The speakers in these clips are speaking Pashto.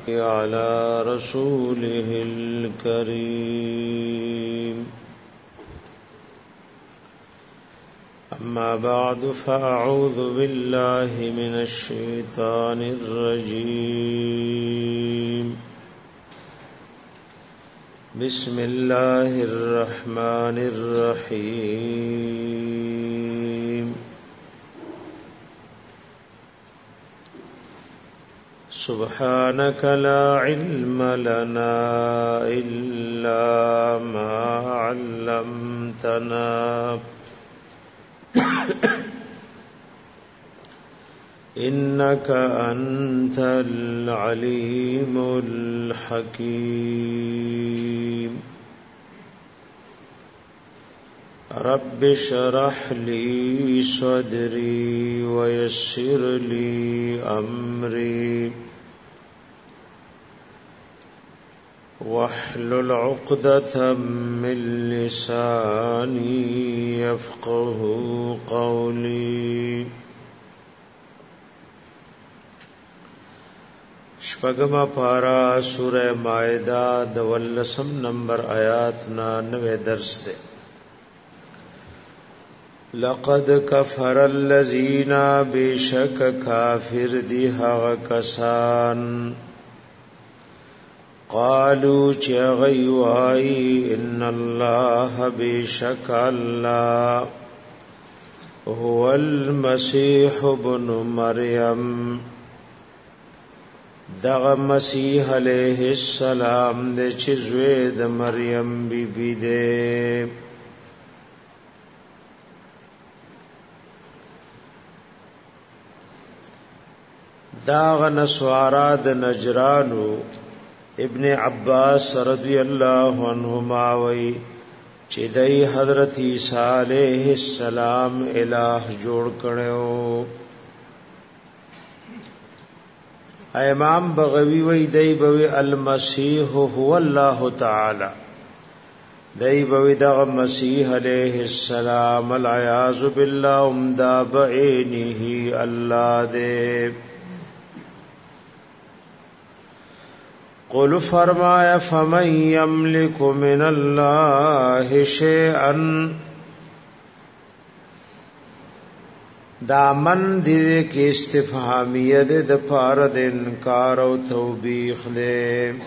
على رسوله الكريم أما بعد فأعوذ بالله من الشيطان الرجيم بسم الله الرحمن الرحيم سبحانك لا علم لنا إلا ما علمتنا إنك أنت العليم الحكيم رب اشرح لي صدري ويسر لي أمري واحلل عقدة من لساني يفقه قولي شپږم پارا سورہ مائدہ دولسم نمبر آیات نا 90 درس دے لقد كفر الذين بشك كافر دي هغه کسان قالوا چغيواي ان الله بشك الله هو المسيح ابن مريم دغه مسیح علیہ السلام د چزوی د مریم بی بی دے داغ نسوارا د نجرانو ابن عباس رضی اللہ عنہما وی چې دای حضرت عیسی علیہ السلام الہ جوړ کړو. امام بغوی وی دای بوی المسیح هو الله تعالی دای بوی دغه مسیح علیہ السلام العیاذ بالله امدا بعینه الله دے. قل فرمایا فمن یملک من الله شیئا دامن دې کې استفهامیه د پاره د انکار او توبیخ دې.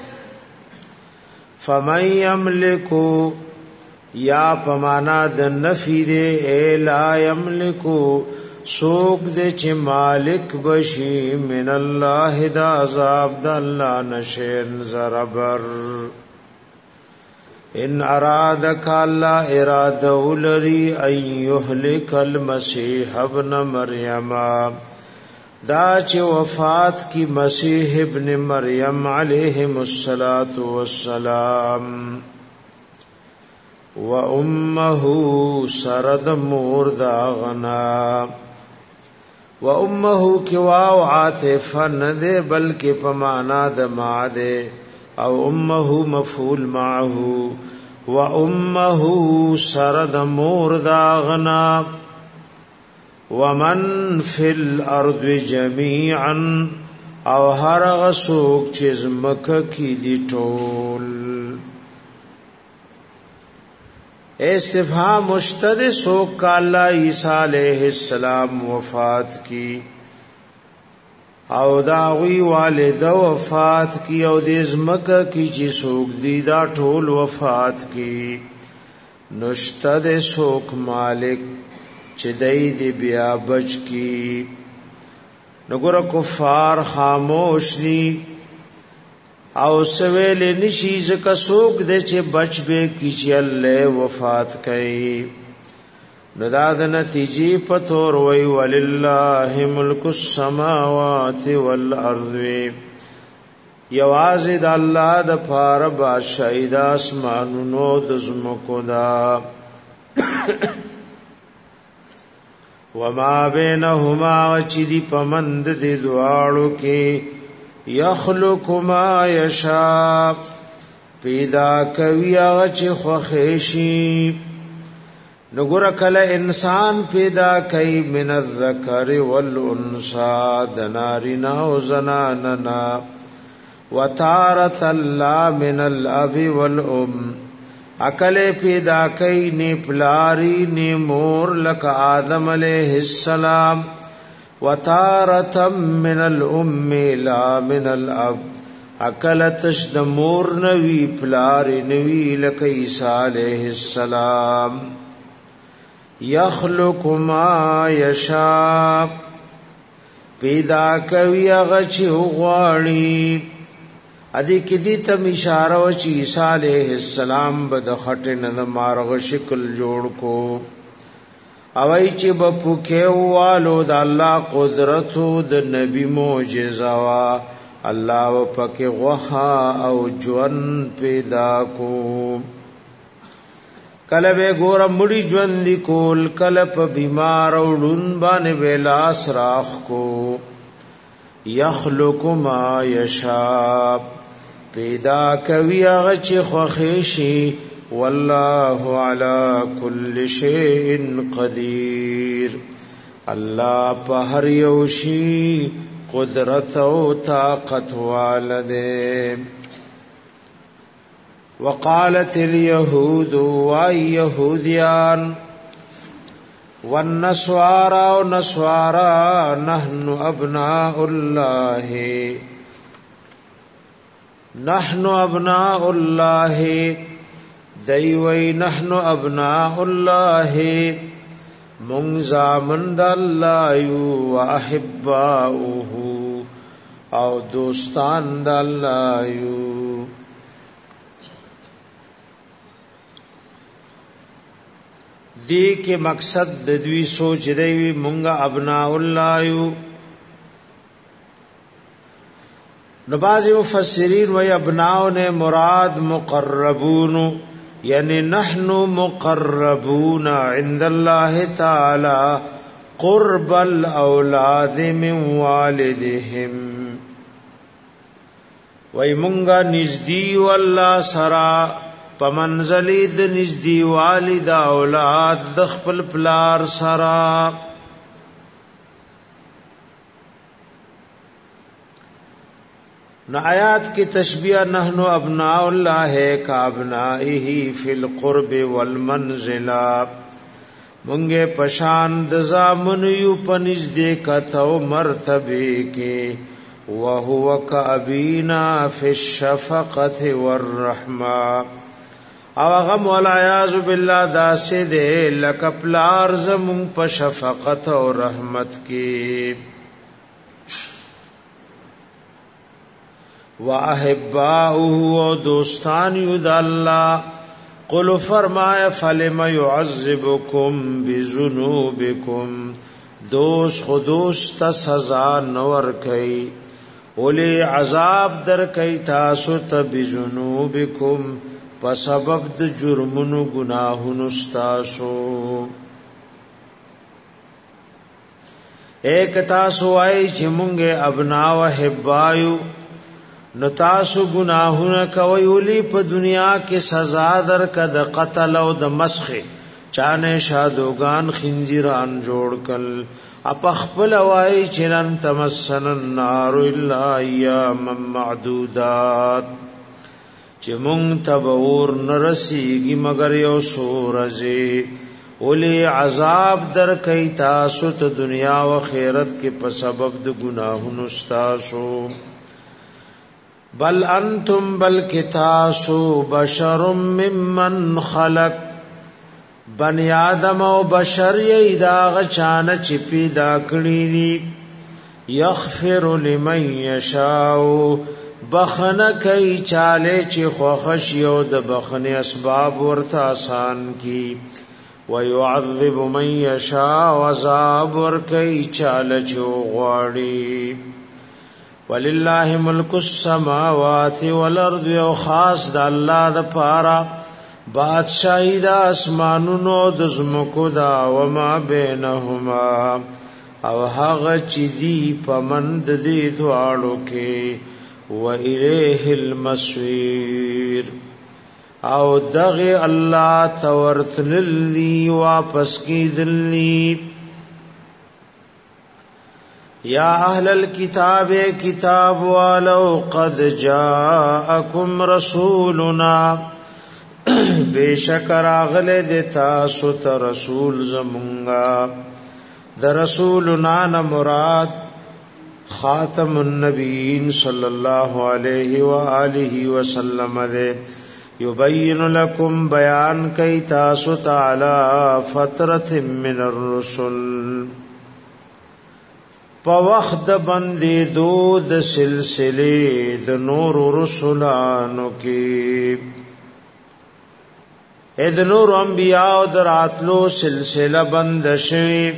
فمن یملک یا پمانا د نفی دې لا یملک سوق دې چې مالک بشي من الله د عذاب د الله نشین زربر ان ارادک الله اراده لري ان يهلك المسيح ابن مريم دا چې وفات کی مسیح ابن مریم علیہ الصلات والسلام و امه سرد مردا غنا و امه کی واو عاطفه نه ده بلکې په معنا د ما ده او امه مفعول معه و امه سرد مردا غنا ومن فی الارض جميعا او هر غسوک چې زمکه کی دی ټول. استفهام مشتد سوک کا اللہ عیسیٰ علیہ السلام وفات کی او داوی والدہ وفات کی او د زمکه کی چې سوک دی دا ټول وفات کی نشتد سوک مالک چې دای دی بیا بچ کی. نګور کفار خاموش نی او سویل نشی زکا سوک دے چه بچ بے کی چه اللہ وفات کئی نداد نتیجی پتور وی وللہ ملک السماوات والارض یواز دا اللہ دا پار بادشاہی دا اسمانونو دزمکو دا وما بینهما وچی پمند دی دوارو کے یخلق ما یشاء پیدا کوي هغه چې خوښشي. نګور کله انسان پیدا کوي من الذکر والانثى د نارینا او زناننا وتارة لا من الاب والام عقل پیدا کئی نی پلاری نی مور لک آدم علیہ السلام وتارة من الام لا من الاب عقل تشد مور نوی پلاری نوی لک عیسی علیہ السلام یخلق ما یشاء پیدا کوي هغه چې غواړي ادي کې دي تم اشاره و چې عیسی علیہ السلام بد خټنه د مارغ شکل جوړ کو اوای چې بپوکه والو د الله قدرت د نبی معجزه وا الله پکې غوخه او جون پیدا کو کله به ګور مړی ژوند کول کله په بیمار او لون باندې ویلاس راخ کو یخلق ما یشاء پیدا کوي هغه چې خوښ شي والله علی کل شیء قدیر الله په هر یو شی قدرت او طاقت والده وقالت اليهود واليهوديان والنصارى ونصارى نحن ابناء الله نحن ابناء الله دیوی نحن ابناء الله منزامن د الله یو واحباؤه او دوستان د الله یو دی کې مقصد د دوی سوچ دی مونږه ابناء الله یو نو بعض مفسرین وی ابناء نے مراد مقربون یعنی نحن مقربون عند الله تعالی قرب الاولاد من والدهم وی مونږه نزدې والله سرا پمنزلی د نزدې والد اولاد د خپل پلار سرا نو آیات کی تشبیہ نحن ابناء اللہ ہے کا ابنائه فی القرب والمنزلہ منگے پشان دزامن یو پنزدے کتو مرتبے کے وہو کا ابینا فی الشفقت والرحمہ او غم والعیاذ باللہ داسے دے لکپلار زمون پا شفقت و رحمت کی وَأَحِبَّاؤُهُ دوستان یود اللہ قل فرمائے فَلِمَ يُعَذِّبُكُمْ بِذُنُوبِكُمْ دوست خودوست سزا نور کئی اولی عذاب در کئی تاسو تا بِذُنُوبِكُمْ په سبب د جرمونو گناهونو استاسو ایک تاسو آئی چې مونږه ابنا و حبایو نو تاسو گناهونه کوي ولي په دنیا کې سزا در کد قتل او د مسخ چانه شادوغان خنزیران جوړ کل اپ خپل وای چرن تمسن النار الا ایام معدودات چې مونږ تبور نرسیږي مگر یو سورځي ولي عذاب در کوي تاسو ته دنیا او آخرت کې په سبب د گناهونو استاسو بل انتم بلک تاسو بشر ممن خلق بنی آدم او بشر یې دا غچانه چې پیدا کړی دي یغفر لمن یشاء بخنه کوي چاله چې خوښ یو د بخنه اسباب ورته آسان کی ويعذب من يشاء وعذاب ور کوي چاله چې غواړي ولله ملک السماوات والارض او خاص د الله د پاره بادشاہی د اسمانونو د زمکو دا و ما بینهما او هغه چې دی پمند دي دواړو کې و الیه المصیر او دغه الله تورتللی واپس کی دلی یا اهل الكتاب کتاب والو قد جاءکم رسولنا بیشک راغله د تاسو ته رسول زمونږه د رسولنا نه مراد خاتم النبیین صلی الله علیه و آله وسلم ده یبین لکم بیان کئی تاسو تعالی فترت من الرسل پا وقت بندی دود سلسلے د نور رسولانو کی اید نور انبیاء دراتلو سلسلہ بند شوی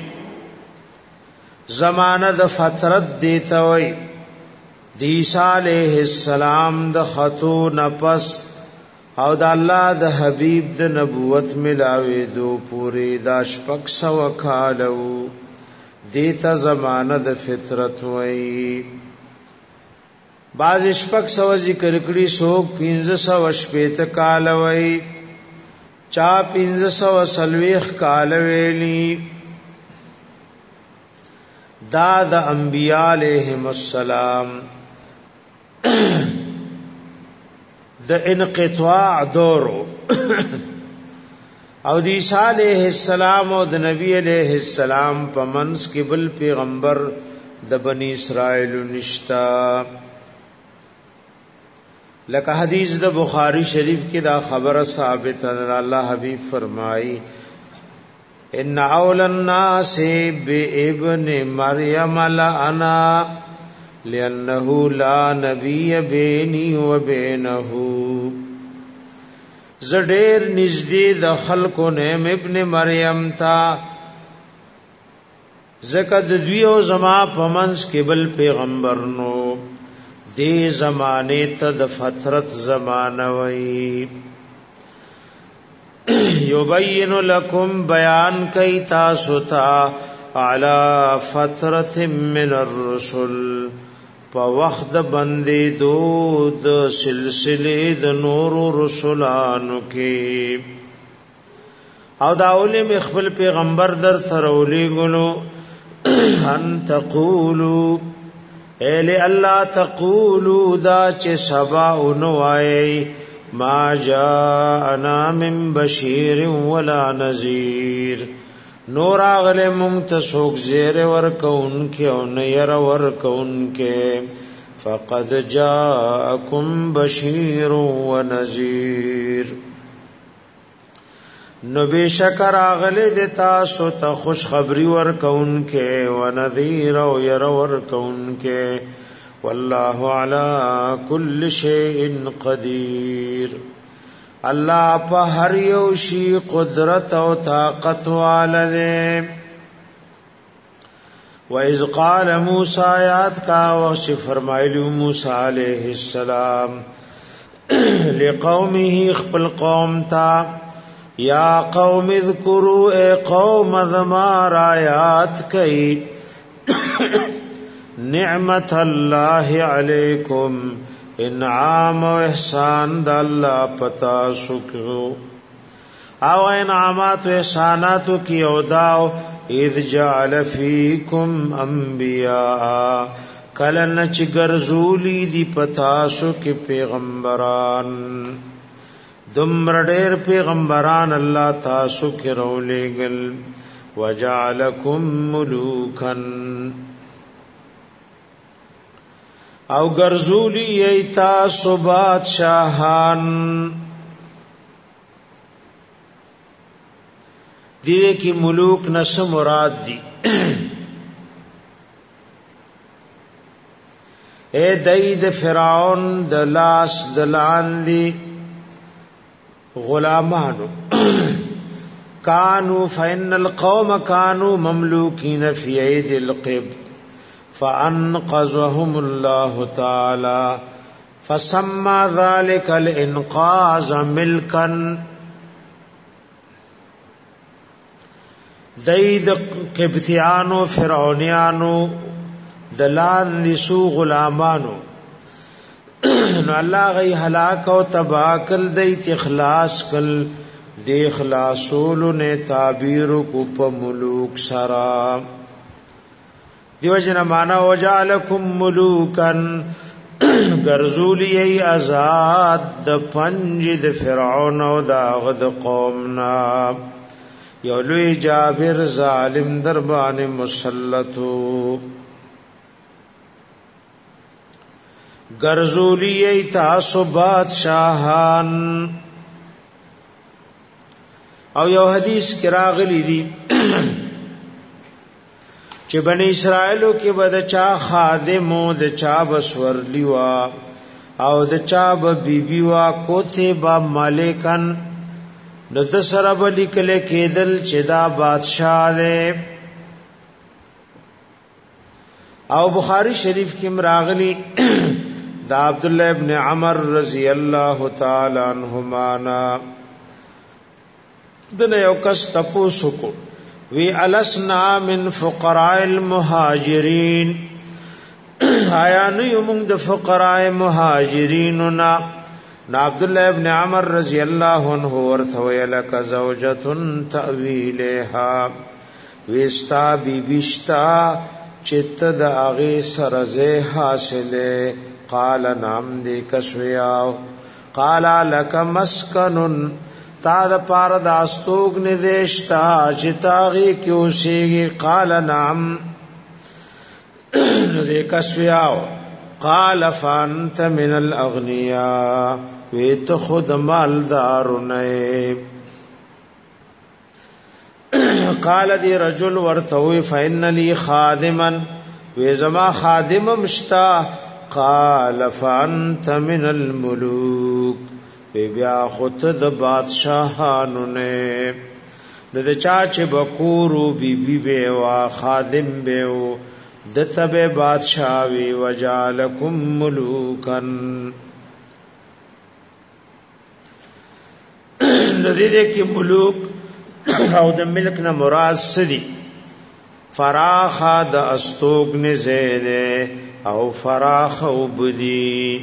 زمانہ د فترت دیتا وی عیسیٰ علیہ السلام د خطو نپس او د الله د حبیب د نبوت ملاوی دو پوری دا شپک سو کالو دیتا زمانہ د فطرت وی باز شپک سو ذکر کړي سوک 1500 شپیت کال وی چا 1540 کال ویلی دا د انبیاء علیہم السلام د انقطاع دورو او د عیسی علیہ السلام او د نبی علیہ السلام په منځ کې بل پیغمبر د بنی اسرائیل نشتا لکه حدیث د بخاری شریف کې دا خبره ثابت ده الله حبیب فرمایي ان اول الناس بابن مریم لنا لانه لا نبی بیني وبینه زډیر نږدې د خلکو نیم ابن مریم تا زکه د دویو زما پمنس کې بل پیغمبر نو دې زمانه ته د فترت زمانه وای یبین لکم بیان کای تاسو ته علی فترت من الرسل په وخت بندې دود سلسله د نور رسولانو کې او دا اولم خپل پیغمبر در ترولي ګلو ان تقولوا الی الله تقولوا دا چې سبا اونوای ما جاءنا من بشیر ولا نذیر نور اغله مونږ ته څوک زیر ورکون کې او نه ير ورکون کې فقد جاءکم بشیر ونذیر نو بشکر اغله د تاسو ته خوش خبری ورکون کې ونذیر او ير ورکون کې والله علی کل شیء قدیر الله په هر یو شی قدرت او طاقت والده و اذ قال موسی آیات کا وش فرمایلی موسی علیہ السلام لقومه خپل قوم تا یا قوم اذکروا اے قوم ذمار آیات کئ نعمت الله علیکم انعام و احسان د الله پتا شکر او انعامات و احساناتو کی او داو اذ جعل فیکم انبیاء کلن چ گرزولی دی پتا شو کی پیغمبران دمر ډیر پیغمبران الله تاسو کی رولېګل وجعلکم ملوکن او گرزولی ایتا صبات شاہان دیده کی ملوک نس مراد دی اے دید فرعون دلاس دلان دی غلامانو کانو فإن القوم کانو مملوکین فی عید القبط فانقذهم الله تعالى فسمى ذلك الانقاذ ملكا دید قبطیانو فرعونیانو دلان نسو غلامانو نو الله غي هلاك او تباکل دیت اخلاص کل دی اخلاصول نے تعبیر کو په ملوک سرا دیو جن معنا وجعلکم ملوکن ګرځولی ای آزاد د پنج د فرعون او د غد قومنا یو لوی جابر ظالم دربان مسلطو ګرځولی ای تاسو بادشاہان او یو حدیث کې راغلی دی چې بنی اسرائیلو کې به د چا خادم او د چا بسورلی وا او د چا به بیبي وا کوته با مالکان نو د سره به لیکل کېدل چې دا بادشاہ دی او بخاری شریف کې مراغلی دا عبد الله ابن عمر رضی الله تعالی عنهما نا دنه یو کس تاسو کو وی الاسنا من فقراء المهاجرین آیا نو یمون د فقراء مهاجرین نا عبد الله ابن عمر رضی الله عنه ورته ویلک زوجه تاویلها وستا بیبشتا چت د اغه سرزه حاصله قال نام دې کسویا قال لك مسكن تا د پار د استوګ ندیشتا چتاغي کیوسیږي قال نعم دې کسویاو قال فانت من الاغنياء ویت خود مالدار نه قال دي رجل ورتوي فإن لي خادما وزما خادم مشتا قال فانت من الملوك بیا خود د بادشاہانو نه د چا چې بکورو بی به وا خادم به او د تبه بادشاہوي وجالکم ملوکن لذي کې ملوک او د ملک نه مراد سدي فراخ د استوګ نه زیده او فراخ او بدی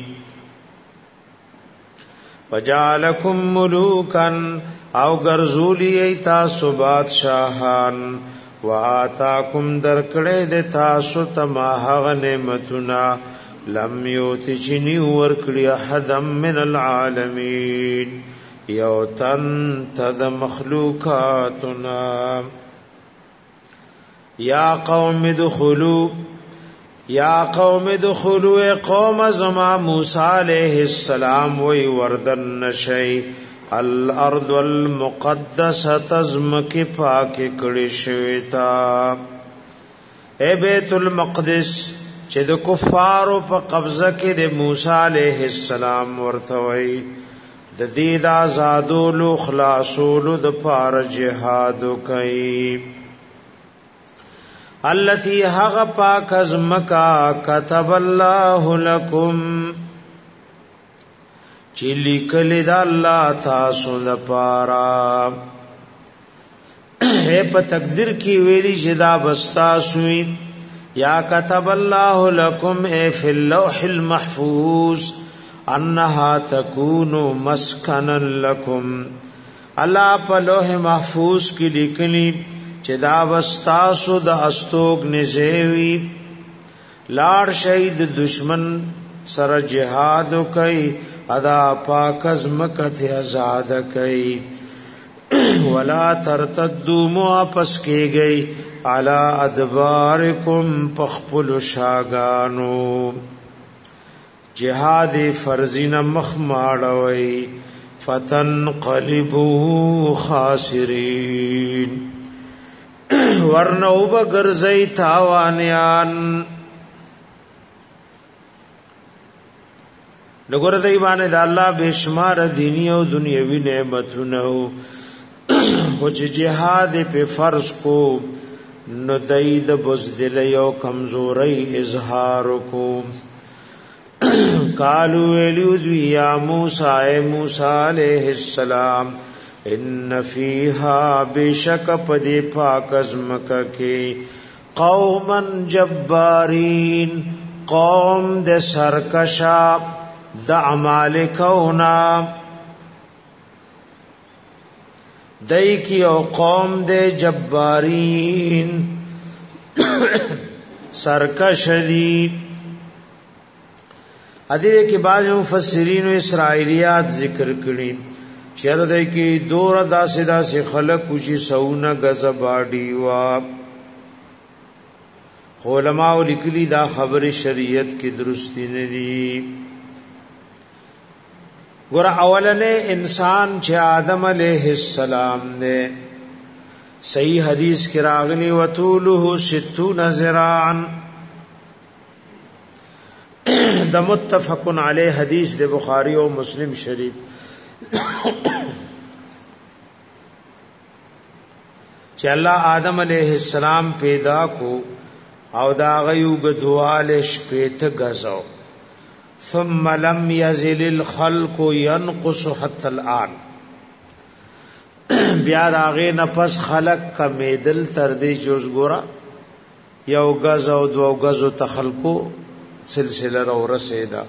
وجعلکم ملوکن او گرزولی ایتا سو بادشاہان وآتاکم درکڑے دے تاسو تما حغ نعمتنا لم یوتی چنی ورکڑی احدم من العالمین یوتن تد مخلوقاتنا یا قوم دخلو یا قوم دخلوا قوم زما موسی علیہ السلام وی وردن نشی الارض المقدسه تزمک پاک کړي شویتا اے بیت المقدس چې د کفارو په قبضه کې د موسی علیہ السلام ورته وی د دې د آزادولو خلاصولو د پار جهاد کوي التي هغ پاک از مکا کتب الله لكم چلی کلی دا الله تاسو لپاره په تقدیر کی ویلی جدا بستا سوی یا کتب الله لكم فی اللوح المحفوظ انها تكون مسکنا لكم الله په لوح محفوظ کی لیکلی چې دا وستاسو د استوګ نزیوی لاړ شهید دشمن سره جهاد کوي ادا پاک از مکه آزاد کوي ولا ترتدوا واپس کیږي علی ادبارکم پخپل شاگانو جهاد فرضین مخ ماړوي فتنقلبوا خاسرین ورنو بگرزی تاوانیان نګور دای باندې د الله بشمار دینی او دنیوي نعمتونه او چې جهاد په فرض کو نو دای د بزدل یو کمزوري اظهار کو قالو الیو یا موسی علیہ السلام ان فیها بشک پدی پاک ازمک کی قوما جبارین قوم د سرکشا د اعمال کونا دای کی او قوم د جبارین سرکش دي. ادي کې بعض مفسرین او اسرائیلیات ذکر کړي چیر دای کې دور داسې خلق وشي سونه غزباډي وا. علماء لیکلي دا خبر شریعت کې درستی نه دي. ګور اولنې انسان چې آدم علیه السلام نه صحیح حدیث کې راغلی وطوله 60 ذراعا د متفق علیه حدیث د بخاری او مسلم شریف. چې الله آدم علیہ السلام پیدا کو او دا غیو غدوال شپیت غزو ثم لم يزل الخلق ينقص حتى الان. بیا داغه نفس خلق کمیدل تر دې جوز ګورا یو غز او دو غزو تخلقو سلسله را ورسېدا.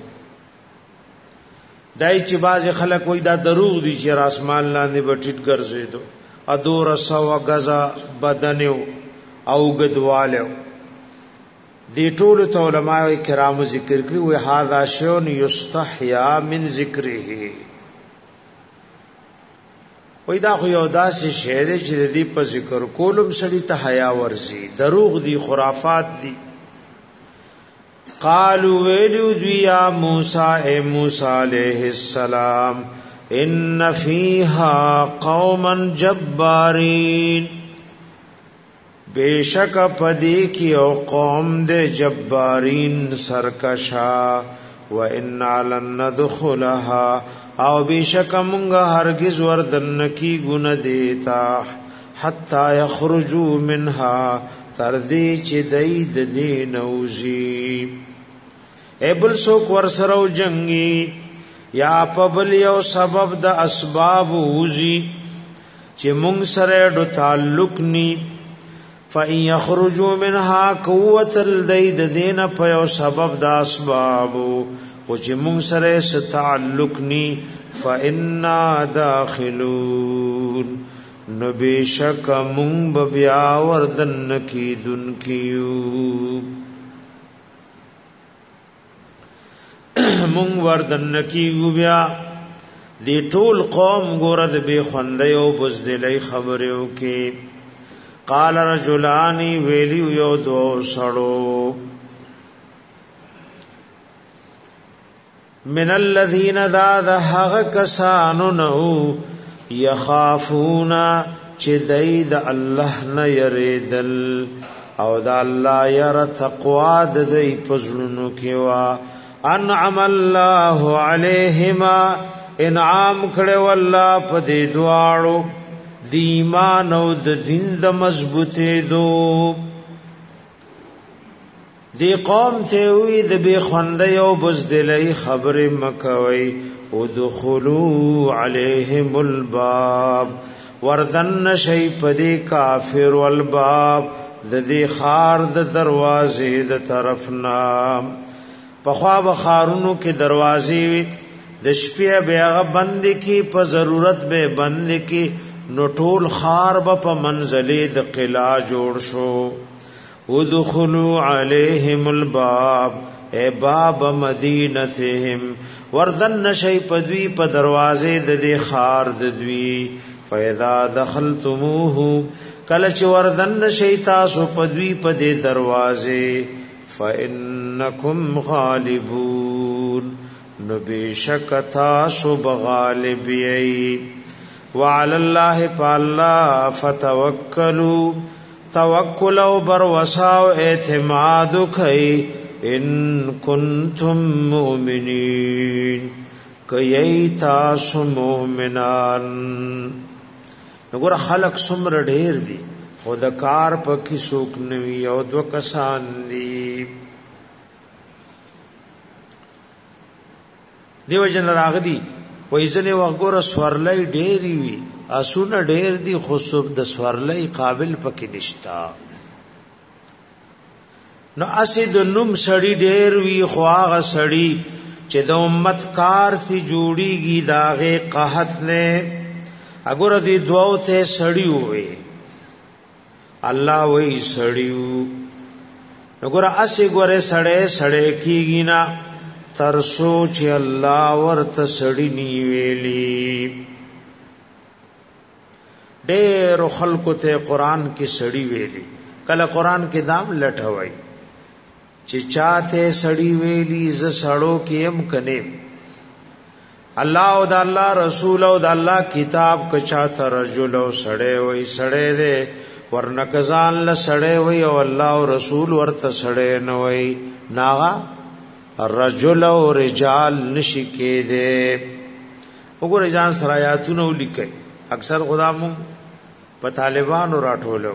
دای چې باز خلک وای دا دروغ دي چې اسمان لاندې بټیټ ګرځېدو ادور سو غزا بدنو او غدوالو. دی ټول علماء کرام ذکر کړی وای هاذا شون یستحیا من ذکره. وای دا خو یو داسې شی دی چې دې په ذکر کولم سړی ته حیا ورزي. دروغ دي خرافات دي. قالوا ویلو دی یا موسی اے موسی علیہ السلام ان فیها قوما جبارین بیشک پدی کی او قوم دے جبارین سرکشا و انا لن ندخلها او بیشک منگا ہرگز وردن کی گن دیتا حتی یخرجوا منها تردی چی دید دینوزی. ایبل سوک ورسرو جنگی یا پبل یو سبب د اسباب وزی چی منگ سریڈو تعلق نی فَإِن يَخْرُجُوا مِنْهَا قُوَّةَ الْدَيْدَ دِينَ پَيَوْ سبب دا اسبابو وچی منگ سرے ستعلق نی فَإِنَّا دَاخِلُونَ نبیشک منگ ببیا وردن کی دن کیو. منگ وردن کیو بیا. دی ټول قوم گورد بے خوندیو بزدلی خبریو کی. قال رجلانی ویلیو یو دو سڑو من الذین داد حق کسانو نو یخافونا چه دید اللہ نیریدل او دا اللہ یر تقواد دی پزلنو کیوا انعم اللہ علیہما انعام کڑے واللہ پا دی دوارو دی ایمان او د دین د مضبوطی دو. دی قوم ته وی د بی خوندی او بزدلی خبر مکوی ادخلوا علیہم الباب وردن شی پدی کافر والباب د دی خار د دروازې د طرفنا. پخوا بخارونو کې دروازې وی د شپې بیاغه بند کی په ضرورت به بند کی نو ټول خار په منزلې د قلا جوړ شو. ادخلوا علیہم الباب اے باب مدینتهم وردن شی پدوی په دروازې د دې خار د دوی. فاذا دخلتموه کله چې وردن شی تاسو پدوی په دې دروازې فانکم غالبون نو بشک تاسو بغالب یی. وعلى الله فالله فتوکلوا توکل او بر وساو اعتماد کئ ان کنتم مؤمنین کئی تاسو مؤمنان. نګور خلق سمر ډیر دي خود کار پکې سوک نوی او دو کسان دي. دیو جن راغدي وایزنه وګور سورلای ډېری وی اسونه ډېر دي خو سب د سورلای قابل پکې نشتا. نو اسید نوم سړی ډېر وی خو هغه سړی چې د امت کار تی جوړیږي داغه قحط نه اګور دي دوو ته سړی وې الله وې سړیو وګوره اسی ګوره سړې کیږي نا تر سوچ الله ورته سړی نی ویلی ډېر خلکو ته قران کې سړی ویلی کله قران کې دام لټوي چې چاته سړی ویلی ز سړو کې هم کنه الله او د الله رسول او د الله کتاب ک چاته رجل او سړی وای سړی دې ورنکزان ل سړی وای او الله او رسول ورته سړی نه وای ناغا رجل او رجال نشی کې دې وګورئ ځان سره آیاتونه ولیکي اکثر غلامو په طالبانو راټولو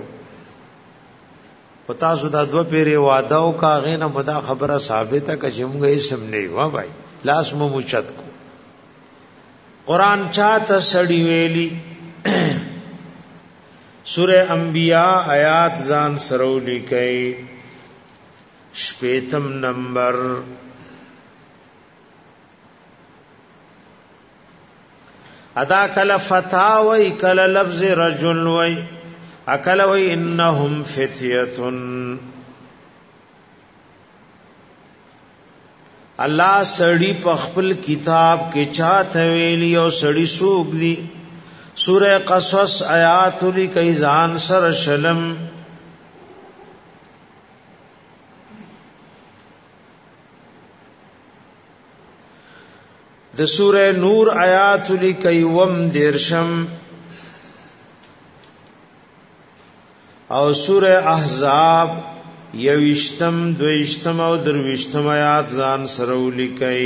پتا سو دا دو پیری وعده او کا غینه مدا خبره ثابته ک چې موږ یې سم نه و بھائی لاس مو مچت کو قران چاته سړی ویلی سوره انبیاء آیات ځان سره لیکي شپیتم نمبر ادا کل فتا وی کل لفظ رجل وی اکل وی انهم فتیتن الله سړی په خپل کتاب کې چاته ویلی او سړی سوق دی سوره قصص آیات لیکي ځان سر شلم د سوره نور آیات لیکي وم دیرشم او سوره احزاب یوشتم دویشتم او درویشتم آیات ځان سره لیکي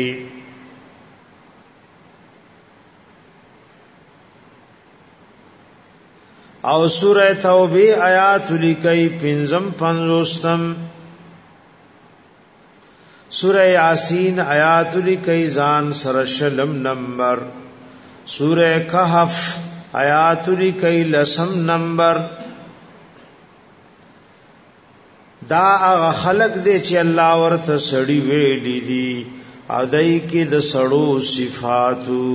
او سوره توبه آیات لیکي پنځم پنځوستم سوره یاسین آیات لیکي ځان سره شلم نمبر سوره کهف آیات لیکي لسم نمبر دا هغه خلق دي چې الله ورته سړی ویلي دي او دای کې د سړو صفاتو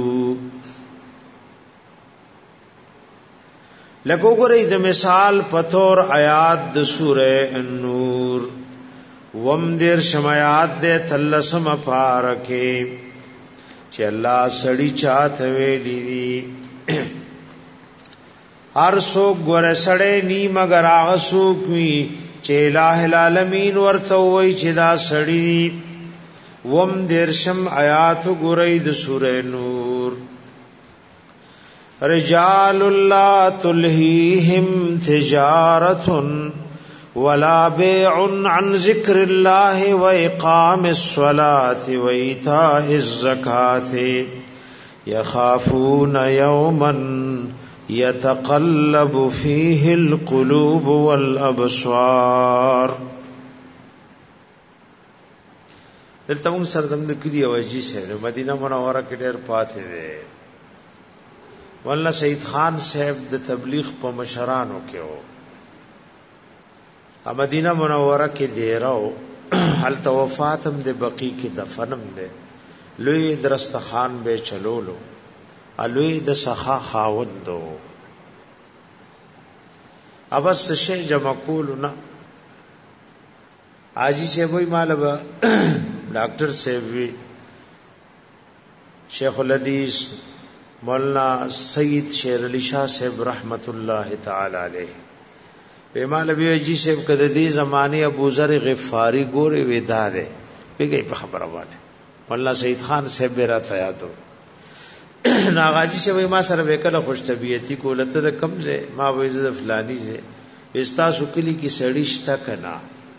لکه وګورئ د مثال پتور آیات د سوره النور وم دیر شمایات دے تلسم پارکے چې الله سړی چاته ویلی دي هر څوک ګور سړی نی مگر هغه څوک وی چې الٰه العالمین ورته وای چې دا سړی وم درشم آیات ګورئ د سوره نور رجال لا تلهیهم تجارت ولا بيع عن ذكر الله واقام الصلاه وايتاء الزكاه يخافون يوما يتقلب فيه القلوب والابصار دلته موږ سره د کلی واجی سره مدینه منوره کې ډېر پاتې ده والله سید خان صاحب د تبلیغ په مشرانو کې وو مدینه منوره کې دیراو حل توفاتم د بقی کې دفنم ده لوی درستخان به چلولو الوی د سخا خاوندو ابس شی جمع کولنا آجی سے وہی مالبا ڈاکٹر سے بھی شیخ الحدیث مولانا سید شیر علی شاہ صاحب رحمت اللہ تعالی علیہ پیمال ابی وجی صاحب کده دی زمانے ابو ذر غفاری ګورې ودا ده پیګي په خبره وانه مولانا سید خان صاحب راته یادو ناغاجی سے وای ما سره وکړه خوش طبیعتی کولته د کمزه ما وای ز فلانی زه استا سکلی کی سړی شتا کنا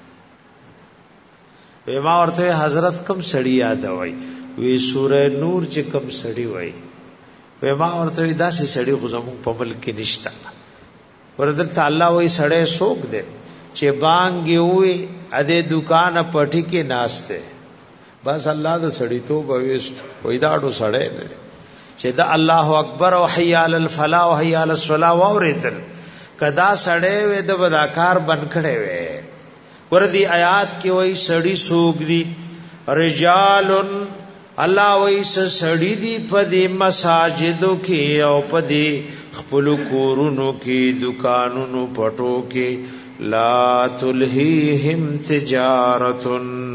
وای ما ورته حضرت کم سړی یاد وای وی سوره نور چې کم سړی وای وای ما ورته داسې سړی خو زمو په ملک کې نشتا ورته تعالی وای سړی شوق دے چې بانګي وای ا دې دکان پټی کې ناشته بس الله د سړی تو بويست وای داړو سړی نه چې دا الله اکبر او حی علی الفلاح او حی علی الصلاح اوریدل کدا سړی وې د بداکار بن کړي وې وردی آیات کې وای سړی سوق دی رجال الله وای سړی دی په دې مساجدو کې او په دې خپل کورونو کې دکانونو پټو کې لا تلهیهم تجارت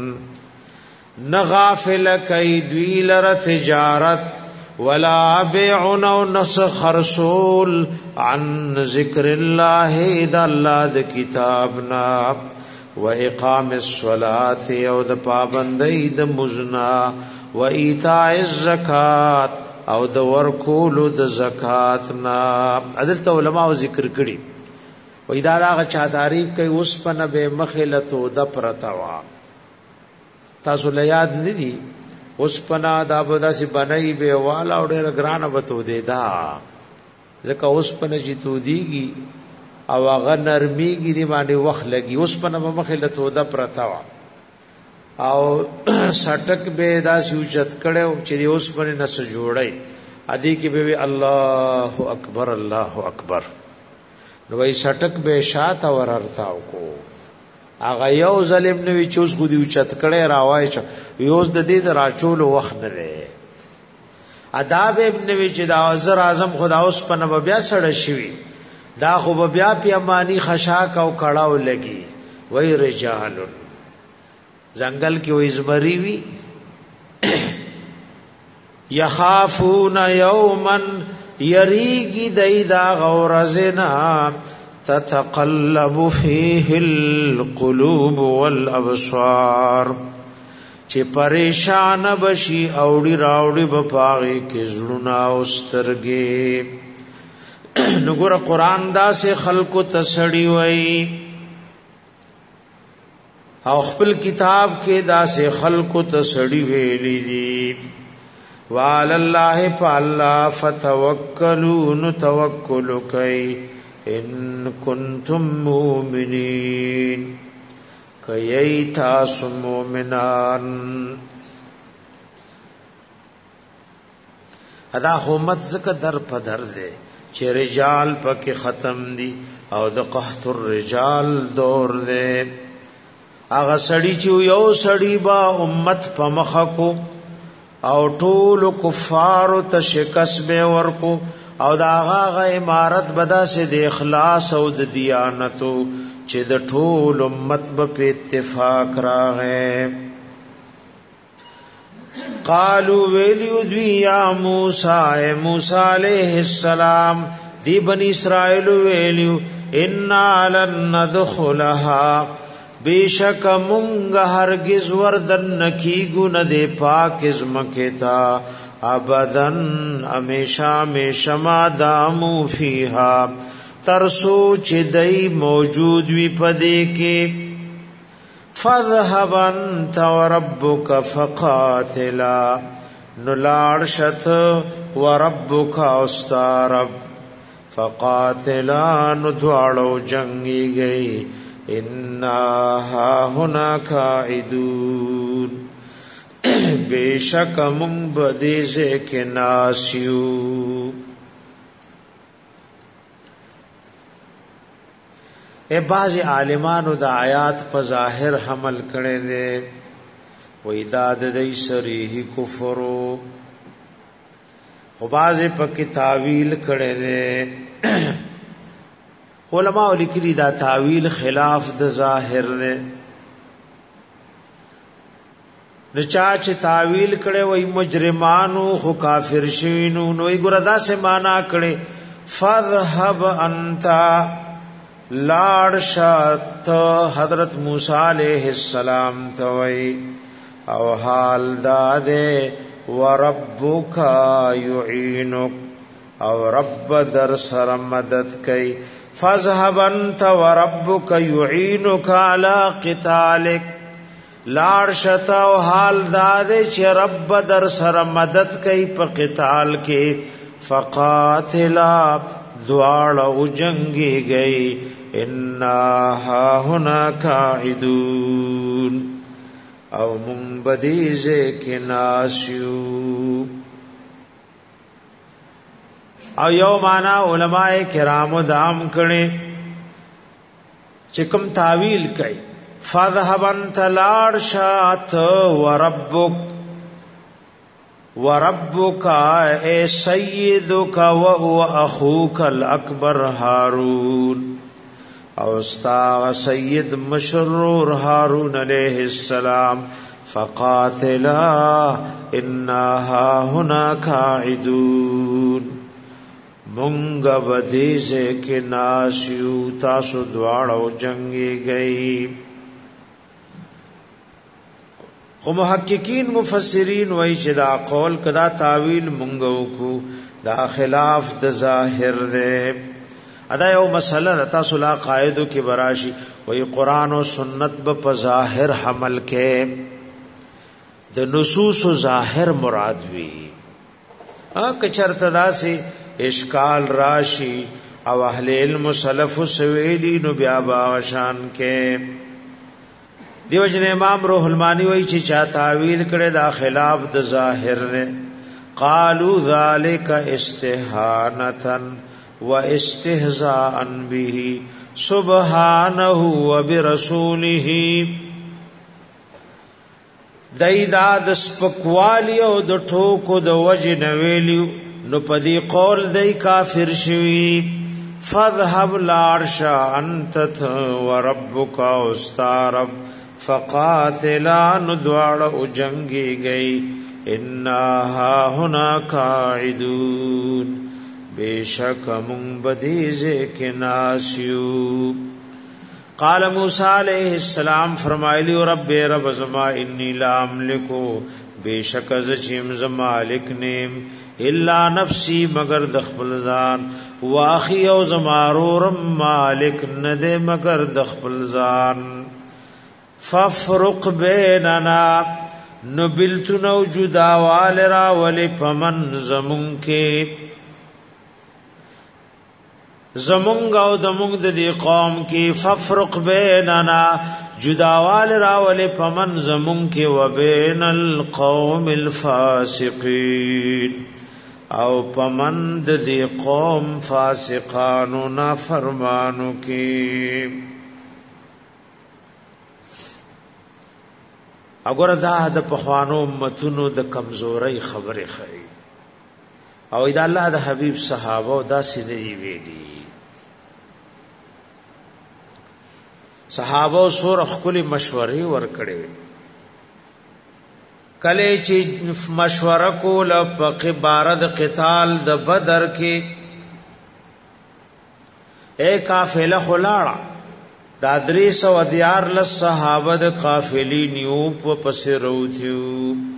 نغافل کئی دوی لر تجارت ولا بیع و نس خرسول عن ذکر اللہ دا اللہ دا کتابنا و اقام الصلاة او دا پابندی دا مزنا و ایتاء الزکاة او دا ورکولو دا زکاتنا. عدلت علماء ذکر کری و ادارہ آغا چاہ تعریف کئی اس پا نبی مخلطو دا پرتوا تاسو لیاد ندی اس پنا دا بدا سی بنائی بے والا او ډیر ګرانه بتو دی دا ځکه اوس پنه چې تو دیږي او هغه نرمیږي دی باندې وخت لګي اوس پنه مخه لته دا پرتاوا او سټک به دا سوچت کړو چې اوس پنه نس جوړای ادي کې به الله اکبر الله اکبر نو وای سټک به شاته وررتاو کو هغه یو ظلم نوی چوس غو دی چت کړه راوای چ یوز د دې راچول وخت نه لري آداب ابن وی چې دا وزر اعظم خدا اوس په نو بیا سره شوی دا خو بیا پیمانی خشاک او کړهو لګي وای رجال ځنګل کې وې زمری وی یخافون یوما یریگی دیدا غورزنا تتقلب فيه القلوب والابصار چې پریشان بشي اوړي راوړي بپاغي کې زړونه او سترګې. نګور قران دا سه خلق تسړي وای او خپل کتاب کې دا سه خلق تسړي ویلي دي. وعلى الله فالله فتوکلوا توکل کوي ان کنتم مؤمنین کئی تاسو مؤمنان. ادا همت زکه در په در دے چې رجال پکې ختم دي او د قحط الرجال دور دے. هغه سړی چې یو سړی با امت په مخ کو او ټول کفار ته شکست به ورکو او دا هغه امارت بدا سے د اخلاص او د دیانتو چې د ټول امت په اتفاق راغې. قالوا ویلیو دی یا موسی موسی علیہ السلام دی بنی اسرائیل ویلیو انا لن ندخلها بیشک مونږ هرگز وردن نکیګو نه دی پاک ازمکتا ابدن امیشا میشما دامو فیها ترسو چې دای موجود وی پدې کې. فذهب انت وربک فقاتلا نلار شت وربک استرب فقاتلا ندوالو جنگی گئی انا ها هنا قاعدون بیشک من بدیزه کے ناسیو. اے بعض عالمانو دا آیات په ظاهر حمل کړي دي و ایداد دای صریح کفرو خو بعض په تعویل کړي دي. علماء لیکلي دا تعویل خلاف د ظاهر نه نچا چې تعویل کړي وای مجرمانو خو کافر شینو نو ای ګردا سے معنا کړي فذهب انت لاړ شات حضرت موسی علیہ السلام توي او حال داده وربک يعينك او رب در سر مدد کوي. فذهب انت وربک يعينك على قتالك لاړ شت او حال داده چې رب در سر مدد کوي په قتال کې. فقاتلا دوال او جنگي گئی انا ها هنا قاعدون او منبدیزه کې ناسیو. او یو معنا علماء کرام دام کړي چې کوم تعویل کوي فذهب انت لاړ شات وربک اے سیدک و هو اخوک الاکبر هارون او استا سید مشرور هارون علیہ السلام فقاتلا انها هنا قاعدون مونږ بدیزه کې ناسیو تاسو دواړو جنگي گئی. خو محققین مفسرین وایي چې دا قول کدا تعویل مونږ وکړو دا خلاف د ظاهر دی. ادا یو مسله تاسو لا قاعده کې براشي وایي قران او سنت په ظاهر حمل کې د نصوص ظاهر مراد وی که چرته داسې اشکال راشي او اهل علم سلف سویلی نو بیا باغشان کې دیو جن امام روح المانی وی چې چا تعویل کړي دا خلاف د ظاهر نه. قالوا ذلك استهانه واستهزاء به سبحانه وبرسوله. دایدا د سپکوالی او د ټوکو د وجه نویلیو نو پدی قول دای کافر شوی. فذهب لارشا انت وربک استارب فقاتلا ندوار جنگی گئی انها هنا قاعدون بیشک من بدیز کے ناسیو. قال موسی علیہ السلام فرمایلی رب رب زما انی لا املکو بیشک از چیم زمالک نیم الا نفسی مگر د خپل ځان واخی او زمارورم مالک نده مگر د خپل ځان. ففرق بیننا نبلت نو جدا والرا ولی پمن زمون کې زمونږ او د مونږ د دې قوم کې ففرق بیننا جداوال راولې پمن زمونږ کې وبین القوم الفاسقین او پمن د دې قوم فاسقانو نافرمانو کې. اگر دا د پخوانو امتونو د کمزوري خبره خي او اذا الله د حبيب صحابه دا سيدي ویلي صحابه سور خپل مشورې ورکړي کله چې مشوره کول په بارد قتال د بدر کې اے قافله خلاړه دا 314 صحابه د قافلې نیو په پسې وروتیو.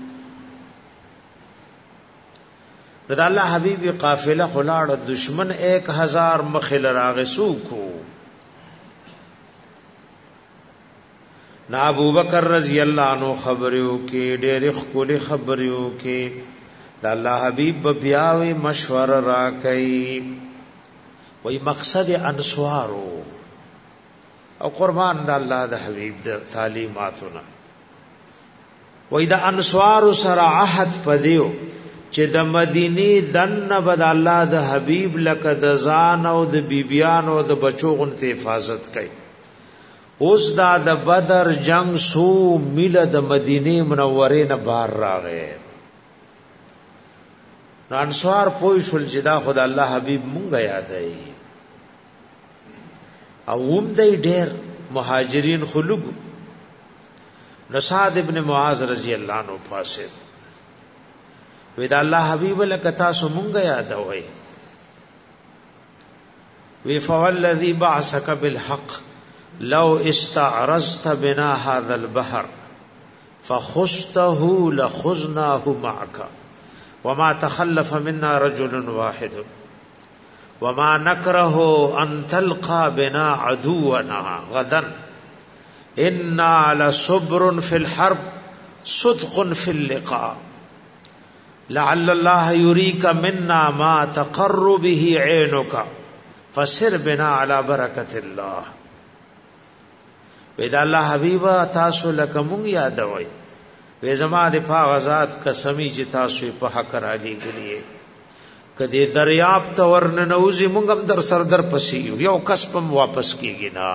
دا الله حبیب قافله خلاړه دشمن 1000 مخل راغسو کو. نا ابو بکر رضی اللہ عنہ خبریو کې ډېر خپل خبریو کې دا الله حبیب بیاوي مشوره را کوي وای مقصد انصارو او قربان د الله د حبیب د تعلیماتونه وای د انصار سره عهد پدیو چې د مدینه دنه بد الله د حبیب لکه د ځان او د بیبیان او د بچو غنته حفاظت کوي. اوس دا د بدر جنگ سو میل د مدینه منوره نه بار راغې انصار پوي شول چې دا خدای الله حبیب مونږه یادای او هم دای ډېر مهاجرین خلق نو سعد ابن معاذ رضی الله عنه پاسه ودا الله حبیب لکتا سو مونږه یادوي وی فوالذی بعثک بالحق لو استعرضت بنا هذا البحر فخسته لخزناه معك وما تخلف منا رجل واحد وما نكره ان تلقى بنا عدونا غدا انا لصبر في الحرب صدق في اللقاء لعل الله يريك منا ما تقر به عينك فسر بنا على بركة الله. ودا الله حبیبا تاسو لکمون یادوي وې زما د فاغزات قسمی چې تاسو په حق را لګلیه کدی دریاب ته ورننوزي مونږ هم در سر در پسی یو کسبم واپس کیږي نا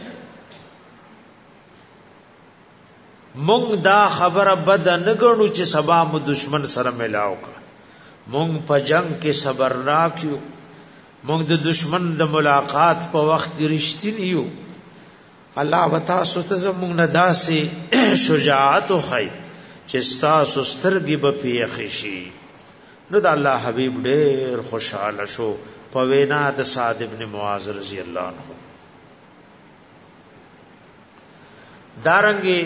مونږ دا خبره بد نه ګڼو چې سبا مو دشمن سره ملاو کا مونږ په جنگ کې صبر راکیو موږ د دشمن د ملاقات په وخت کې رښتینی یو الله وتا ست زموږ نه داسې شجاعت خو چې تاسو سترګې به پیښ شي. نو د الله حبیب ډېر خوشاله شو په وینا د سعد ابن معاذ رضی الله عنه. دارنګي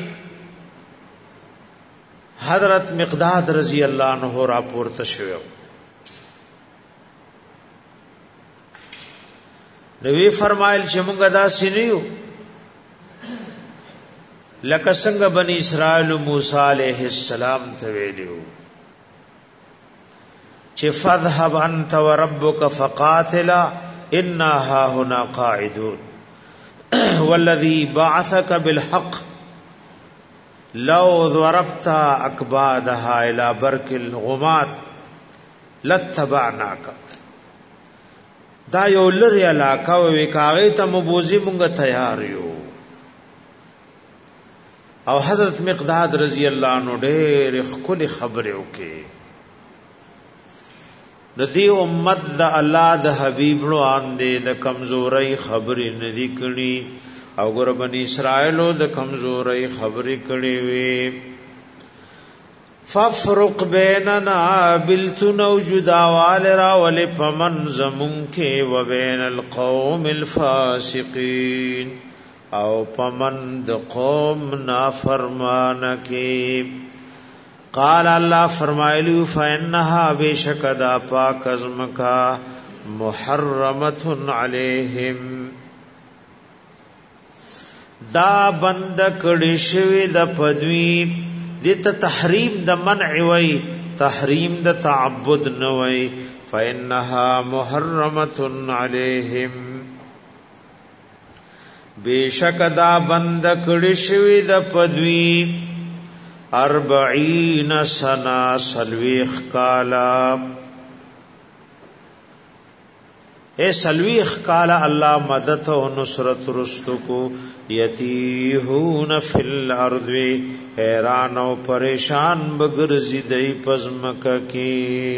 حضرت مقداد رضی الله عنه را پورته شو. نبی فرمایل چې موږ دا سینیو لکه څنګه بنی اسرائیل موسی علیہ السلام ته ویلو چې فذهب انت وربك فقاتلا انا ها هنا قاعدون والذي بعثك بالحق لو ضربت اكبادها الى برك الغمات لتبعناك. دا یو لري علاقه وی کاغه ته مبوزي مونږ تیار یو. او حضرت مقداد رضی الله عنه ډېر خپل خبره وکي. د دې امت د الله د حبيب روان دي د کمزوري خبرې ندي کړي او ګور بني اسرائیلو د کمزوري خبرې کړي وي. ففرق بیننا بلتنو جداوال را ولی پمن زمون کے و بین القوم الفاسقین او پمن د قوم نافرمان کے. قال اللہ فرمائلی فإنها بیشک دا پاک ازمکا محرمت علیہم دا بند کړي شوی د پدوی دته تحریم د منع وی تحریم د تعبد نه وی فإنها محرمت علیہم بیشک دا بند کړي شوی د پدوی 40 سنا سلویخ کالا اے سلویخ کالا اللہ مدد و نصرت رستو کو یتیہون فی الارض حیران و پریشان بگرزی دی پزمکا کی.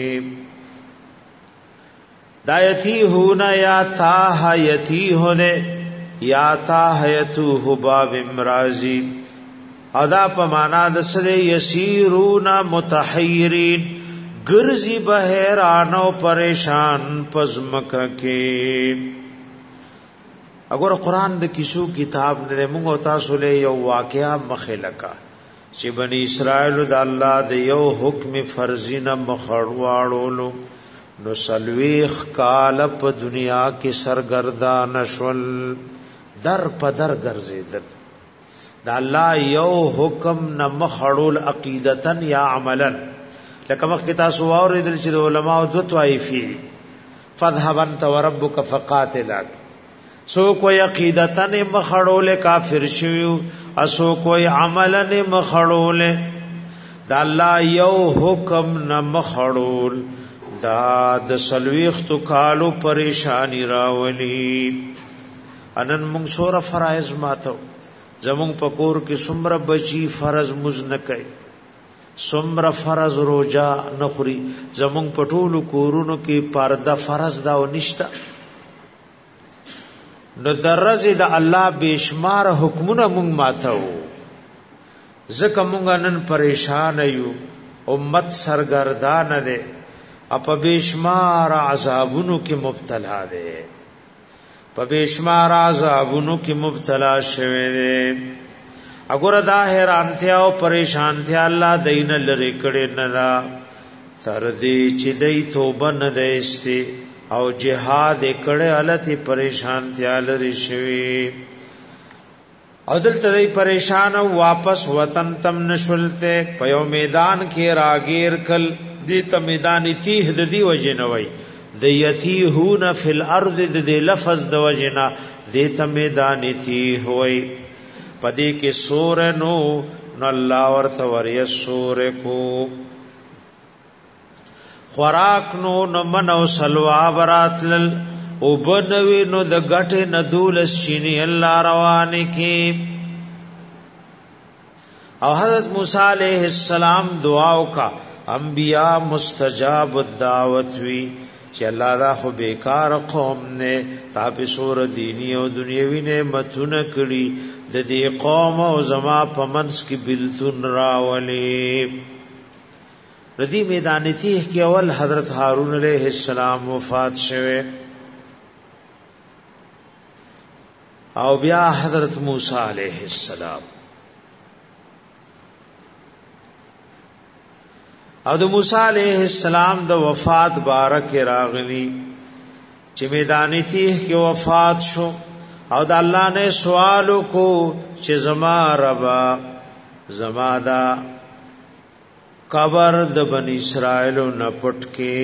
دا یتیہون یا تاہ یتیہ دے یا تاہ یتوہ باب امرازی ادا پمانا دسدے یسیرون متحیرین گرزی بحیرانو پریشان پزمکا کے. اگر قرآن د کیسو کتاب نه موږ تاسو له یو واقعا مخه لکا چې بنی اسرائیل د الله د یو حکم فرضی نه مخړواړو نو سلويخ کال په دنیا کې سرګردان شول در په در ګرځیدل د الله یو حکم نه مخړول عقیدتن یا عملا. لکه مخ کې تاسو اوریدل چې علماء دو طائفي فذهب انت وربك فقاتلا سو کوئی عقیدتن مخړول کافر شوی اسو کوئی عملن مخړول دا الله یو حکم نه مخړول دا د سلويخت کالو پریشانی راولي. انن موږ سوره فرایض ماتو زمون پکور کې سمره بچی فرض مز نه کوي سمره فرض روزه نخوري زمون پټولو کورونو کې پرده فرض دا ونشتا. نو درزه د الله بشمار حکمونه مونږ ماتو زکه مونږ نن پریشان یو امت سرګردان ده اپ بشمار عذابونو کې مبتلا ده په بشمار عذابونو کې مبتلا شوه ده. اگر دا حیرانتیا او پریشانتیا الله دین لری کړي نه دا تر دې چې دای توبه نه دېستي او جهاد کړه الته پریشانتیا لری شوی او دلته دای پریشان او واپس وطن تم نشولته په یو میدان کې راگیر کل دې ته میدان تیه د دی وجنوي د یتیهون فی الارض د لفظ د وجنا دې ته میدان تیه وای پدې کې سور نو الله ورته وریا سور کو خوراک نو نمنو سلوا براتل او بنوی نو د غټه ندولس چینی الله روانه کی. او حضرت موسی علیہ السلام دعاو کا انبیاء مستجاب الدعوت وی چې الله دا خو بیکار قوم نه تا په سور دینی او دنیوي نعمتونه کړی د دې قوم او زما په منس کې بلتون راولي ردی میدان تیه کې اول حضرت هارون علیہ السلام وفات شوه او بیا حضرت موسی علیہ السلام او د موسی علیہ السلام د وفات بارک راغلی چې میدان تیه کې وفات شو او د الله نه سوال کو چې زما ربا زما دا قبر د بنی اسرائیل نه پټ کې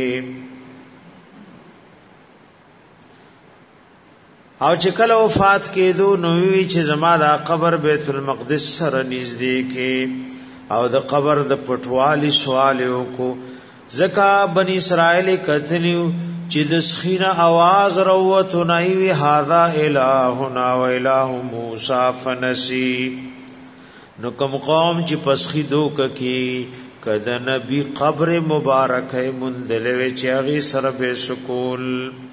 او چې کله وفات کېدو نو وی چې زما دا قبر بیت المقدس سره نږدې کې او د قبر د پټوالي سوال وکړو زکا بنی اسرائیل کتلیو چې د سخینه आवाज روت نایوي هاذا الہنا و الہ موسی فنسی نو کوم قوم چې پسخی دوک کی کده نبی قبر مبارک مندلوي چې هغه سره به سکول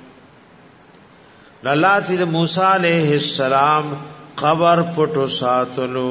الله دې موسی علیہ السلام قبر پټو ساتلو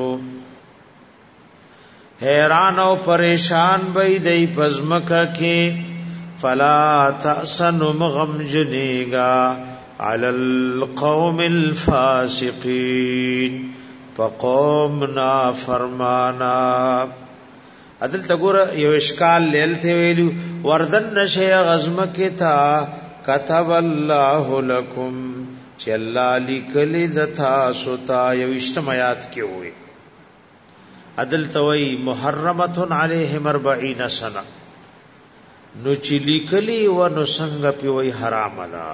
حیران او پریشان بې دی پزمکه کې فلا تأسن مغم جنیگا علی القوم الفاسقین فقوم نافرمانا عدل تګور یو اشکال لیل ته ویلو وردن نشه غزم کې تا كتب الله لكم چې الله لیکلی دتا سوتا یو اشتمات کې وي عدل توي محرمه علیهم 40 سنه نو چې لیکلی و نو څنګه پی وی حرام ده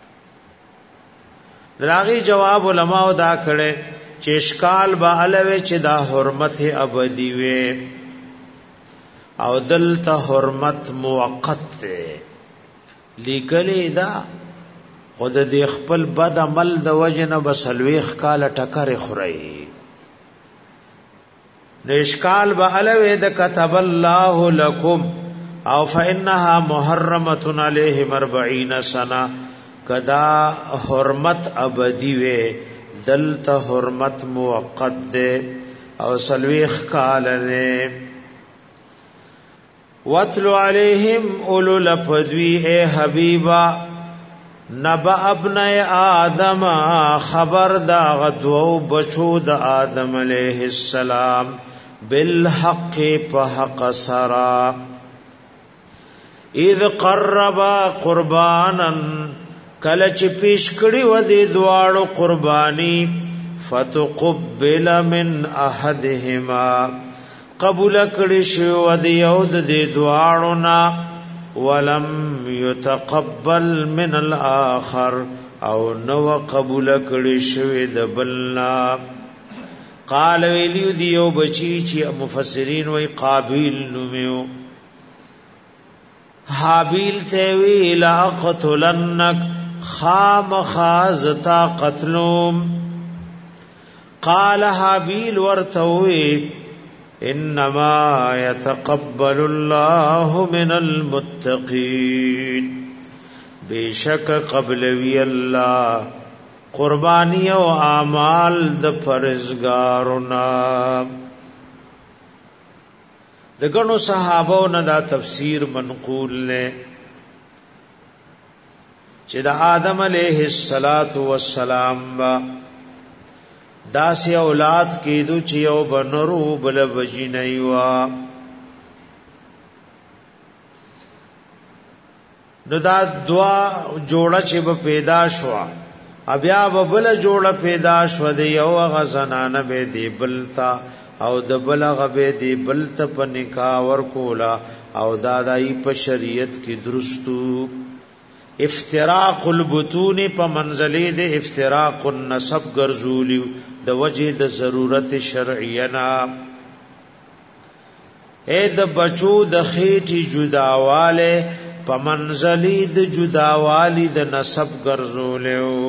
داغي جواب علماء دا کړي چې اشکال با الوي چې دا حرمت ابدی وي او دلته حرمت موقت ده لیکلی دا خود دې خپل بد عمل د وجنه بسلويخ کال ټکر خوري نشکال با الوی د كتب الله لكم او فانها محرمه علیهم 40 سنه کدا حرمت ابدی وی دلته حرمت موقت ده او سلويخ کال نه واتلو علیہم اولو لپدوی اے حبیبا نبا ابن آدم خبر دا غدو بچو دا آدم علیہ السلام بالحق پحق سرا اذ قربا قربانا کلچ پیشکڑی و دی دوارو قربانی فتقبل من احدهما قبول کړي شو د یود د دعاړو نا ولم يتقبل من الاخر او نو قبول کړي شو د بلنا قال ویلیو دیو بچی چې مفسرین وای قابیل نومیو حابیل ته وی لا قتلنک خام خازتا قتلوم قال حابیل ورتوی انما يتقبل الله من المتقين بیشک قبل وی الله قربانی او اعمال د پرهیزګارونه د ګڼو صحابو نه دا تفسیر منقول نه چې د آدم علیه السلام داسی اولاد کېدو چې یو بنرو بل بجینایوا نو دا دوا جوړه چې به پیدا شو بیا به بل جوړه پیدا شو د یو غزنانه به دی بلتا او د بلغه به دی بلته په نکاح ور کولا او دادای په شریعت کې درستو افتراق البطون په منزله د افتراق النسب ګرځولی د وجه د ضرورت شرعینا اې د بچو د خېټي جداواله په منزله د جداوالی د نسب ګرځولیو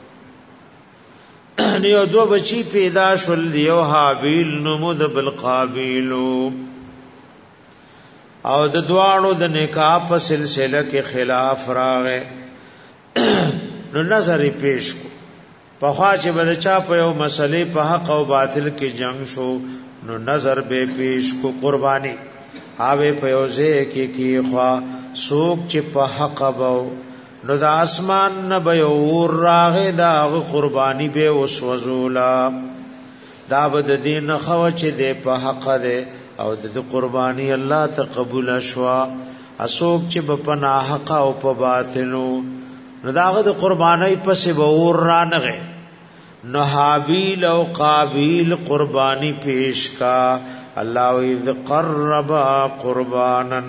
نیو دو بچی پیدا شول یو حابیل نمود بالقابیل او د دوانو د نکاح په سلسله کې خلاف راغې نو نظر پیش کو په خوا چې بد چا په یو مسلې په حق او باطل کې جنگ شو نو نظر به پیش کو قربانی آوه په یو ځای کې خوا سوق چې په حق بو نو د اسمان نه به اور راغې دا قربانی به وسوزولا دا بد دین خو چې د په حق ده او د قربانی الله تقبل شوا اسوک چې په ناحق او په باطلو نو داغه د قربانی پس به اور رانغه نو حابیل او قابیل قربانی پیش کا الله اذ قربا قربانا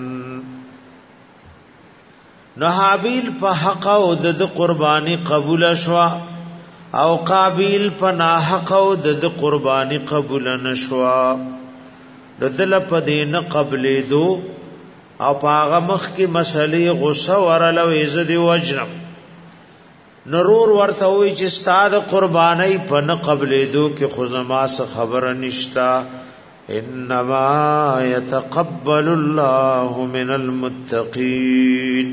نو حابیل په حق او د قربانی قبول شوا او قابیل په ناحق او د قربانی قبول نشوا دل په دین قبلې دو او پاغه مخ کی مسلې غصه ورلو عزت وجنم نرور ورته وی چې استاد قربانی په نه قبلې دو کې خزما څخه خبر نشتا انما يتقبل الله من المتقين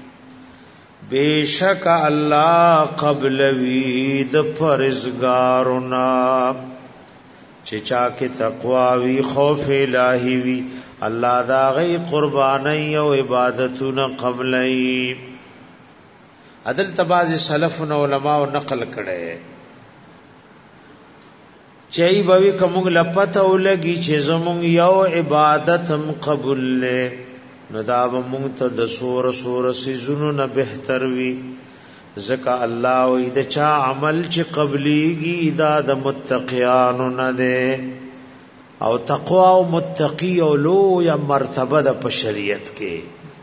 بیشک الله قبل وید پرزگارنا چې چا کې تقوا وی خوف الہی وی الله دا غي قربانی او عبادتونه قبلای عدل تباز سلف و علماء نقل کړي چي بوي کوم لپته ولګي چې زمون یو عبادت هم قبول له نو دا مونږ ته د سور سيزونو نه بهتر وي زکا الله او د چا عمل چې قبليږي دا د متقیانو نه ده او تقوا او متقی او لو یا مرتبه د شریعت کې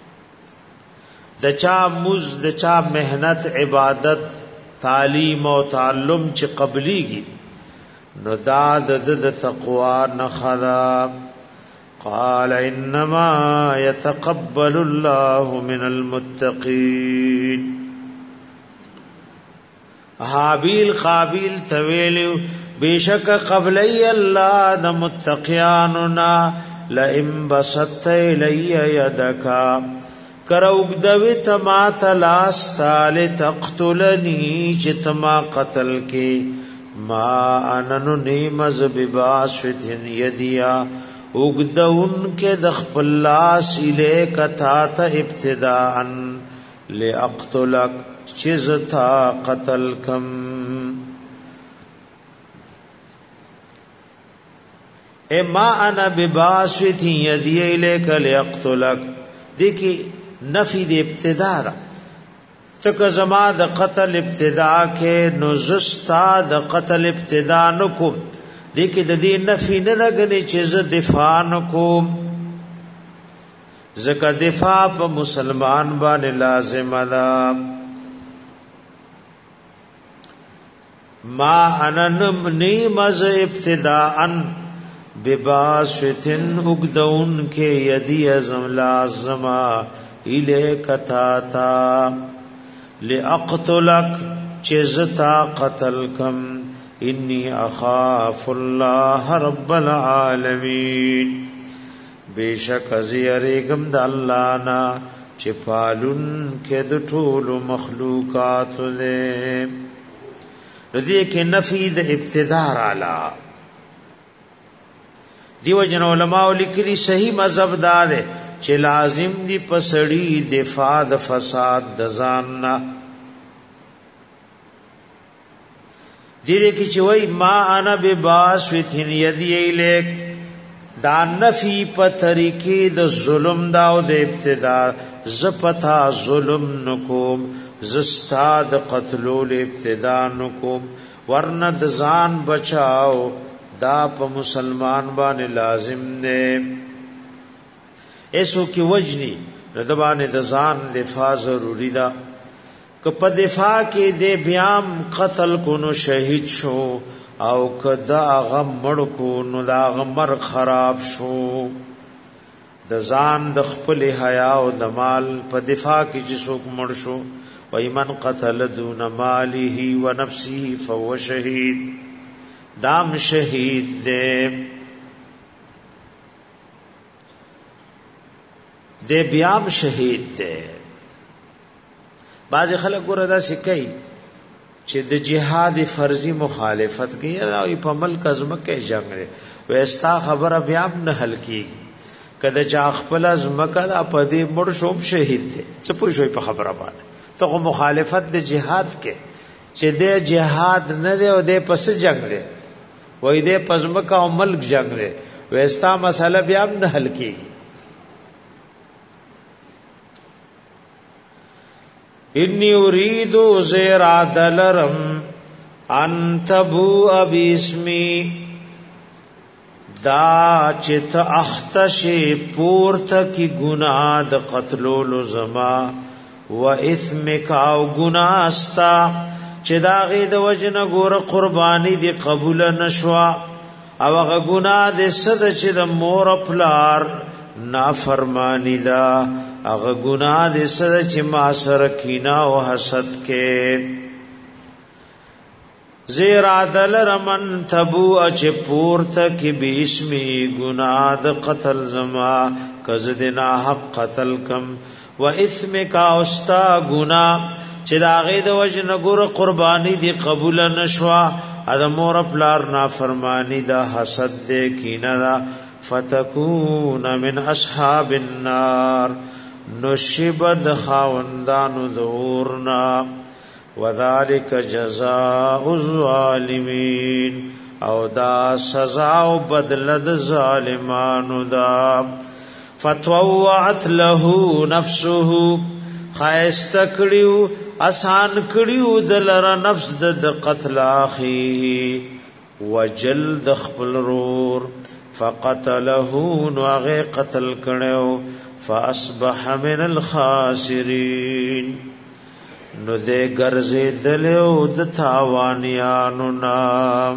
د چا مز د چا مهنت عبادت تعلیم او تعلم چې قبليږي نو دا د تقوا نه خلا قال انما يتقبل الله من المتقين حابیل قابیل تویلو بیشک قبلی اللہ دا متقیاننا لئن بسطت الی یدکا کروگدوی تما تلاستا لتقتلنی چتما قتل کی ما اننو نیمز بباسوتن یدیا اگدون کے دخپ اللہ سیلے کتا تا ابتداءن لأقتلک چیزتا قتل کم اے ما انا بباسوتی یدی الیک لیقتلک دیکھی نفی دی ابتدا را تک زما د قتل ابتدا کے نزستا د قتل ابتدا نکم دیکھی د دی نفی ندگنی چیز دفاع نکم زکا دفاع پا مسلمان بان لازم دا ما اننم نیمز ابتداءن بباسوتن اگدون کے یدی ازم لازما الے کتاتا لأقتلک چیزتا قتل کم انی اخاف اللہ رب العالمین بیشک ازیریگم دا اللہ نا چپالن کے دو ټول مخلوقات دے ردی کے نفی دا ابتدا رالا دیو جن علماء لکلی صحیح مذہب دا دے چه لازم دی پسڑی دفاع د فساد د ځاننا دیره کی چوي ما انا بباسوتن یدی الیک دا نفی په طریقې د ظلم دا او د ابتدا زپتا ظلم نکوم زستا د قتلول ابتدا نکوم ورنه د ځان بچاو دا په مسلمان باندې لازم نه ایسو کی وجنی ردبان د ځان دفاع ضروری دا که په دفاع کې د بیام قتل کو نو شهید شو او کدا غم مړ کو نو دا غمر خراب شو د ځان د خپل حیا او د مال په دفاع کې چې څوک مړ شو و ایمن قتل دون ماله و نفسه فهو شهید دام شهید دے دې بیام شهید دی. بعض خلک ګوردا سکی چې د جهاد فرضی مخالفت کوي او په ملک ازمکه جنگ لري وستا خبره بیا نه حل کی کله چا خپل ازمکه د پدې مړ شوم شهید دي څه پوه شوي په خبره باندې ته مخالفت د جهاد کې چې د جهاد نه دی او د پس جنگ دی وای د پزمکه او ملک جنگ لري وستا مسله بیا نه حل کی. انی اریدو زیر عدلرم انتبو ابیسمی دا چت اختشی پورتا کی گناہ دا قتلولو زما و اثمک او گناہ استا چه دا غید وجن گور قربانی دی قبول نشوا او اغا گناہ دی صد چه دا مور پلار نافرمانی دا اغا گناہ دی صد چه ما سرکینا و حسد کے زیر عدل رمن تبو اچ پورتا کی بیسمی گناہ دا قتل زما کزدنا حق قتل کم و اثم کا استا گناہ چه دا غید وجن گور قربانی دی قبول نشوا ادمور پلار نافرمانی دا حسد دے کینا دا فتکون من اصحاب النار نشبد خاوندان دورنا وذالک جزاء الظالمین او دا سزا و بدلد ظالمانو دا فتووعت له نفسه خایست کړیو آسان کړیو دلر نفس د قتل اخی وجلد خپل رور فقتله نوغه قتل کړو فاصبح من الخاسرین نو دې ګرځې دلو د تاوانیانو نام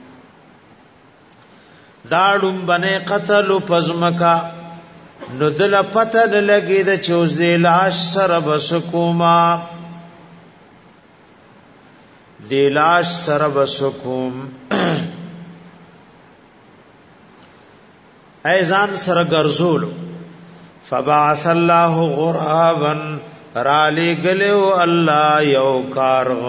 داړم بنه قتل پزمکا نو دل پته لګې د چوز دې لاش سره بسکوما دې لاش سره بسکوم ایزان سره ګرځول فبعث الله غرابا رالی گلیو اللہ یو کارغ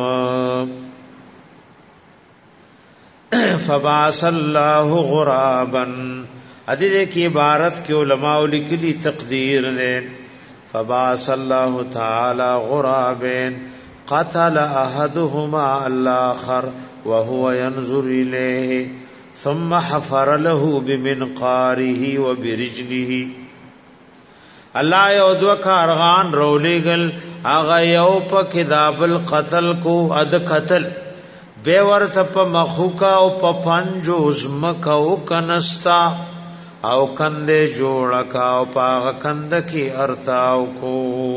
فبعث اللہ غرابا ادھے کی عبارت کے علماء لکلی تقدیر نے فبعث اللہ تعالی غرابین قتل احدهما الاخر وهو ينظر الیہ ثم حفر له بمنقاره وبرجله اللہ یو دو کارغان رولیگل آغا یو پا کدابل قتل کو اد قتل بے ورت پا مخوکا او پا پنجو ازمکا او کنستا او کندے جوڑکا او پا آغا کند کی ارتاو کو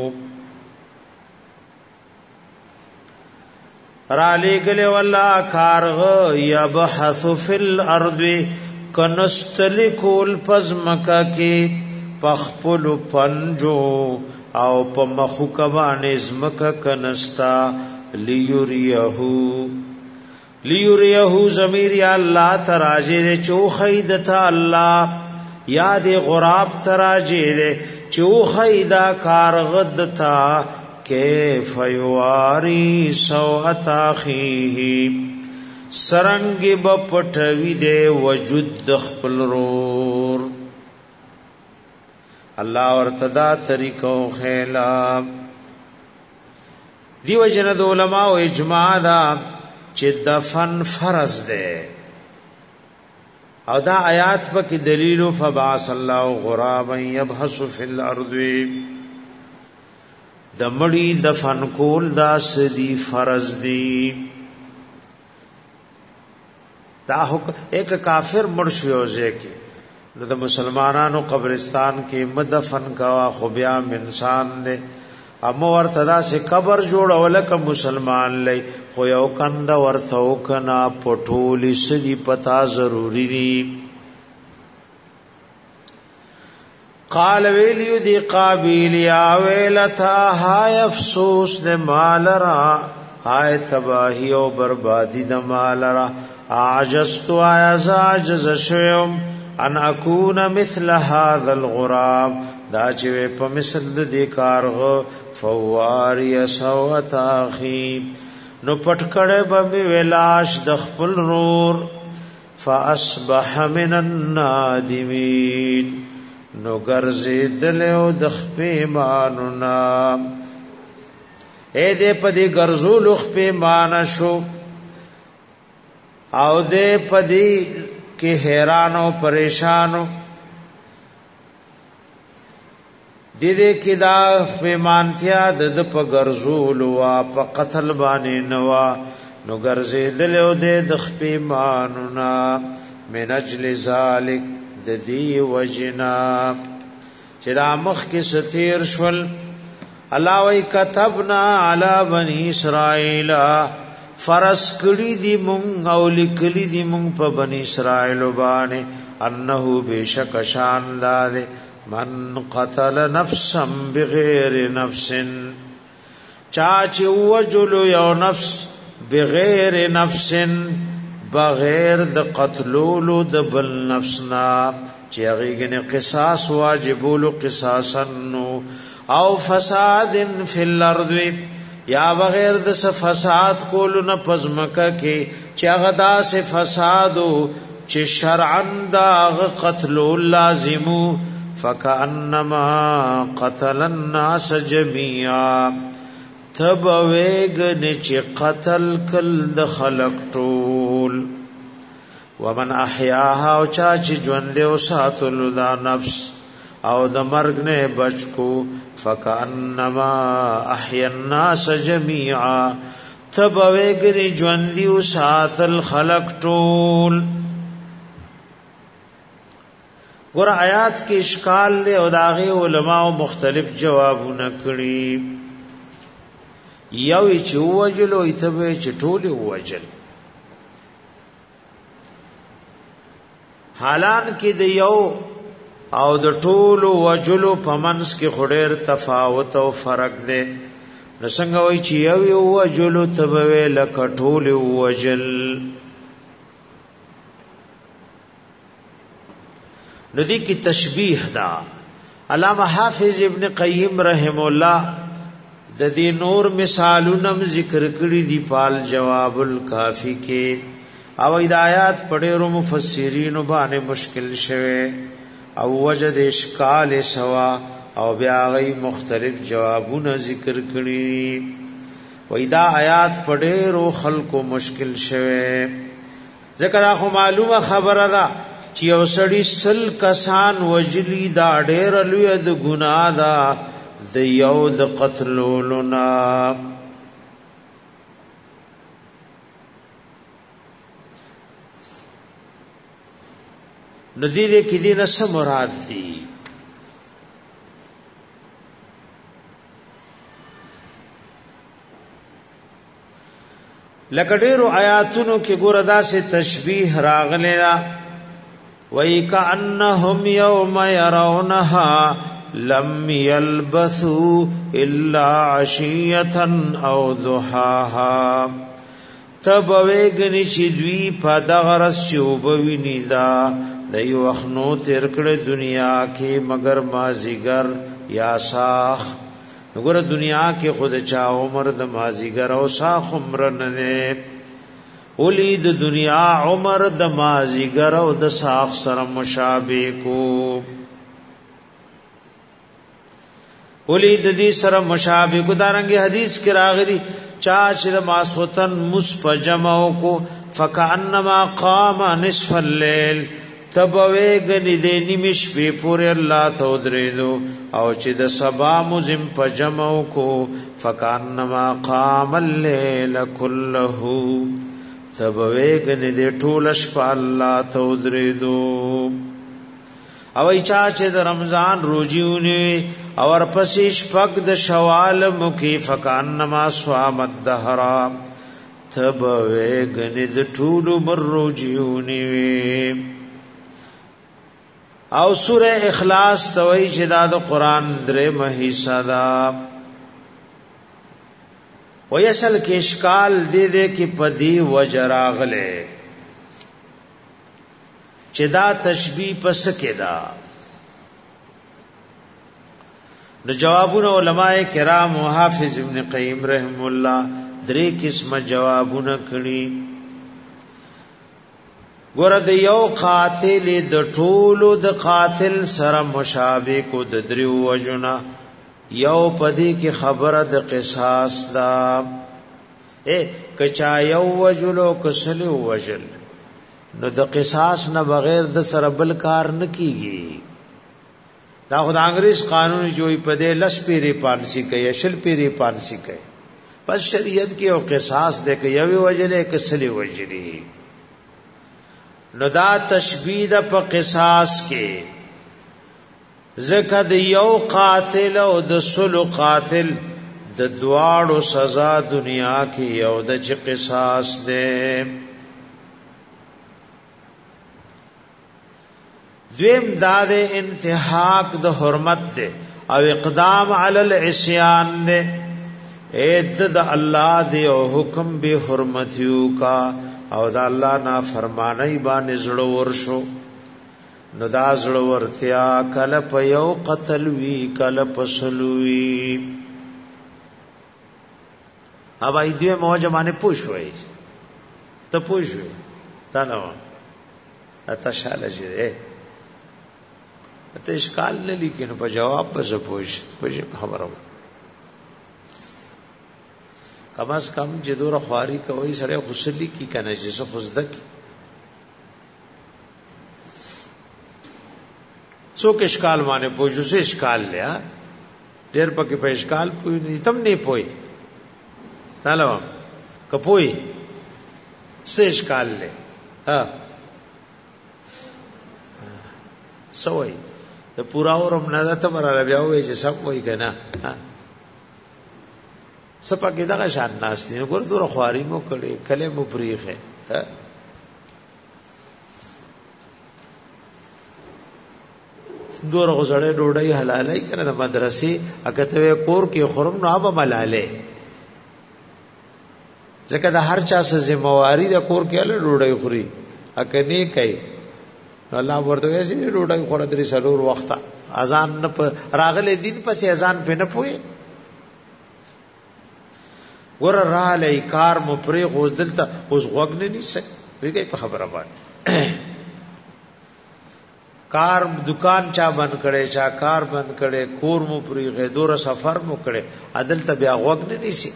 رالیگل واللہ کارغ یبحث فی الارض کنستلی کول پزمکا کی پخپل پنجو او په مخو کبان ازمک کنستا لیوریہو ضمیر یا اللہ تراجے دے چو خیدتا اللہ یا دے غراب تراجے دے چو خیدہ کارغدتا کیف یواری سوءت آخیہی سرنگ بپٹوی دے وجود خپل رور اللہ ورتدا طریقو خیلا دیو جند علماء و اجماع دا چه دفن فرض دے او دا آیات پا کی دلیلو فبعث اللہ غرابا یبحث فی الارض دا مڑی دفن کول دا سدی فرض دی دا ایک کافر مرشیوزے کی نو د مسلمانانو قبرستان کې مدفن کوا خو بیا انسان دے امو ورتدا سے قبر جوړول ک مسلمان لئی خو یو کند ورته وکنا پټولی سدي پتا ضروری دی قال ویلیو دی قابیل یا ویلتا ہائے افسوس دے مال را ہائے تباہی و بربادی دے مال را عجزتو آیا عجز شویم ان اکون مثل هذا الغراب دا چې په مثل د دې کارغه فواری سوت اخی نو پټکړه به ولاش د خپل رور فاصبح من النادمین نو ګرځیدل او د خپېمانونا اے دې پدې ګرځول خپېمان شو او دې پدې کې حیران او پریشانو دې کې دا پیمانتیا د په ګرځول وا په قتل باندې نوا نو ګرځیدل او د خپېمانونا من اجل ذالک د دې وجنا چې دا مخ کې ستیر شول الله وی كتبنا على بني اسرائيل فرض کړي دي مونږ او لیکلي دي مونږ په بني اسرائيل باندې انه بشک شان دار من قتل نفسا بغیر نفس چاچ وجل یو نفس بغیر نفس بغیر د قتلولو د بل نفسنا چې هغه غنه قصاص واجبول قصاصا او فساد فی الارض یا بغیر د فساد کولو نه پزمکه کې چې هغه داسې فسادو چې شرعا دا قتل لازمو فکانما قتل الناس جميعا تبویګ چې قتل کل د خلق ټول ومن احیاها او چا چې ژوند او ساتل دا نفس او د مرګ نه بچکو فکانما احیا الناس جميعا تبویګ ژوند او ساتل خلق ټول ور آیات کې اشکال له او داغه علماء مختلف جوابونه کړي یو چې وجلو ایتبه چې ټول وجل حالان کې د یو او د ټول وجلو پمنس کې خډیر تفاوت او فرق دی نو څنګه وای چې یو وجلو تبه لک ټول وجل ندی کی تشبیح دا علامہ حافظ ابن قیم رحم الله د دې نور مثالونه ذکر کړی دی پال جواب الکافی کې او ہدایات پڑھے مفسرین باندې مشکل شوه او وجد اشکال سوا او بیا غي مختلف جوابونه ذکر کړی وای دا آیات پڑھے رو خلق مشکل شوه ذکر اخو معلومه خبره ده چې اوسړي سل کسان وجلی دا ډېر لوی د ګناه دا د یو د قتلولنا ندی دې کې دې نس مراد دي لکه ډېرو آیاتونو کې ګور ادا سے تشبیه راغله وَيَكَأَنَّهُمْ يَوْمَ يَرَوْنَهَا لَمْ يَلْبَثُوا إِلَّا عَشِيَّةً أَوْ ضُحَاهَا تبویگنی چې دوی په دغه رس چوبوینی دا د یو وخنو تیر کړه دنیا کې مگر مازیګر یا ساخ وګوره دنیا کې خود چا عمر د مازیګر او ساخ عمر نه ولید دنیا عمر د مازیګر او د ساخ سره مشابه کو ولید دې سره مشابه کو دارنګ حدیث کې راغلی چا چې د ماسوتن مصفجمو کو فکانما قام نصف الليل تبویګنی دې نیمش په پورې الله ته درېدو او چې د سبا مزم پجمو کو فکانما قام الليل كله تبویګنی دې ټول شپه الله ته درېدو او چا چې د رمضان روزيونه او ورپسې شپږ د شوال مکی فکانما صوام الدهر تبویګنی د ټول مر روزيونه او سوره اخلاص توي چې دا د قران درې مهیسا دا ویسل کې اشکال دې دې کې پدی وجراغله چې دا تشبیه پس کې دا نو جوابونه علماء کرام او حافظ ابن قیم رحم الله درې قسمه جوابونه کړي. ګوره د یو قاتل د ټولو د قاتل سره مشابه کو د دریو وجنا یو پدې کې خبره د قصاص دا کچا یو وجلو کسلو وجل نو د قصاص نه بغیر د سره بل کار نه کیږي. دا خدای انګریز قانون جوړی پدې لس پیری پانسی کوي شل پیری پانسی کوي پس شریعت کې او قصاص دې کې یو وجلې کسلو وجري نو دا تشبیه د په قصاص کې ذکر د یو قاتل او د سلو قاتل د دواړو سزا دنیا کې یو د چې قصاص ده. دویم دا د انتهاک د حرمت ده او اقدام علی العصیان ده اید د الله دی او حکم به حرمتیو کا او دا الله نا فرمانی باندې زړه ورشو نو دا زړه ورتیا کله په یو قتل وی کله په سلوی اوبا دې موجه باندې پوښوي ته پوښوي تا نو اته شاله شي ته اشکال نه لیکن په جواب به پوښ خبره کم از کم جدور خواری کوي سره غسلی کی کنه چې څه خزدک څوک اشکال باندې پوښو څه اشکال لیا ډېر پکې په اشکال پوي نه تم نه پوي تعالو کپوي څه اشکال لې ها سوي د پورا اورم نه ته مراره بیا وې چې سب وای کنه سپا کې دغه شان ناس دي ګور دور خواري مو کړي کله مو پریخه دور غزړې ډوډۍ حلالای کنه د مدرسې اګه کور کې خورم نو اب ملاله ځکه د هر چا سره ذمہواری د کور کې له ډوډۍ خوري اګه نه کوي الله ورته یې چې ډوډۍ خوره درې سلور وخت اذان نه راغله دین پسې اذان په نه پوي ور را لې کار مو پرې غوز دلته اوس غوګنه نيسه ویګي په خبره باندې کار دکان چا بند کړي چا کار بند کړي کور مو پرې غدور سفر مو کړي عدل ته بیا غوګنه نيسي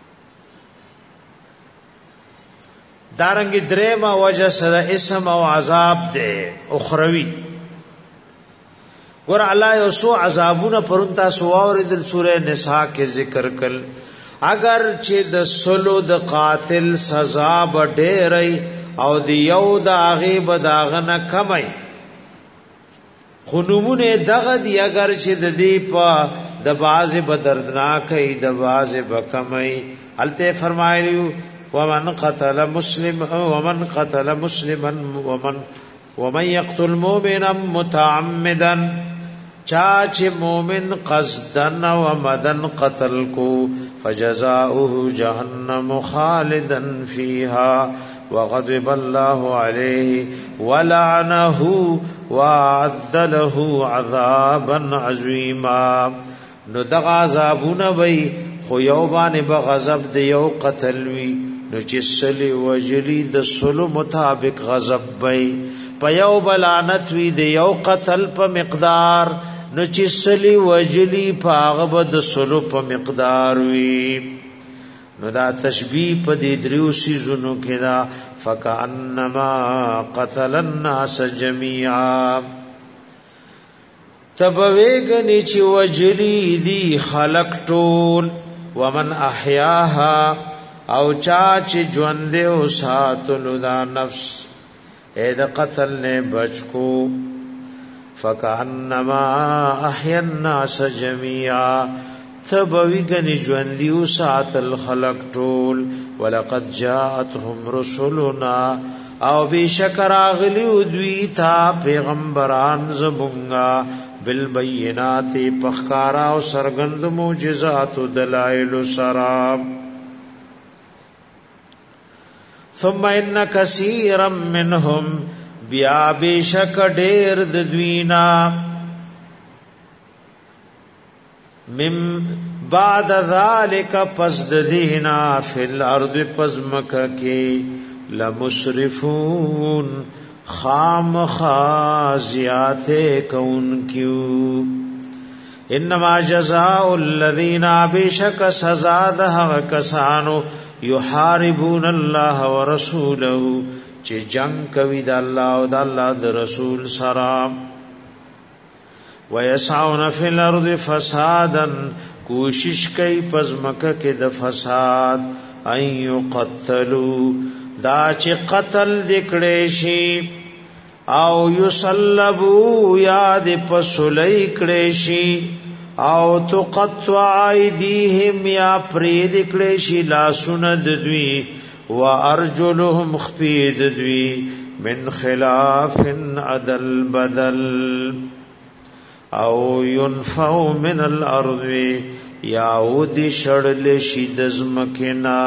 دارنګ درېما وجه سره اسم او عذاب ده اخروی ور الله یو سو عذابونه پرونتا سو اوریدل سوره نساء کې ذکر کړل اگر چې د سلو د قاتل سزا بډېري او د یو د غیب داغنه کمای خنومونه دغه دی اگر چې د دې په د باز بدردناک ای د باز بکمای الته فرمایلیو ومن قتل مسلما ومن يقتل مؤمنا متعمدا چاچ مومن قصدن و مدن قتل کو فجزاؤه جهنم خالدا فيها وغضب الله عليه ولعنه وعد له عذابا عظيما نو دغ عذابونه وي خو یو باندې بغضب د یو قتل وی نو چې سلی وجلی د سلو مطابق غضب وي په یو بلعنت وی د یو قتل په مقدار نو چې سلی وجلی پاغه بد سلو په مقدار وی نو دا تشبیه په دې دریو سيزونو کې دا فکانما قتل الناس جميعا تبویګنی چې وجلی دی خلق ټول ومن احیاها او چا چې ژوند او ساتلو دا نفس اې د قتل نه بچکو فکانما احیا الناس جميعا تبویګنی ژوند او ساتل خلق ټول ولقد جاءتهم رسلنا او بشکر اغلی دوی تا پیغمبران زمونگا بالبینات پخکارا او سرگند معجزات و دلائل سراب ثم ان کثیرا منهم بیا بشک ډیر د دوینا من بعد ذالک پس دینا فی الارض پزمک کی لمسرفون خام خازیات کون کیو انما جزاء الذین بشک سزا ده کسانو یحاربون الله ورسوله چې جنگ کوي د الله او د الله د رسول سره ويسعون فی الارض فسادا کوشش کوي پزمکه کې د فساد ان یقتلوا دا چې قتل دکړې شي او یصلبوا یاد پسلی کړې شي او تقطع ایدیهم یا پرې دکړې شي لاسونه د دوی وارجلهم خفید دوی من خلاف عدل بدل او ينفو من الارض یاود شړل شي د زمکنا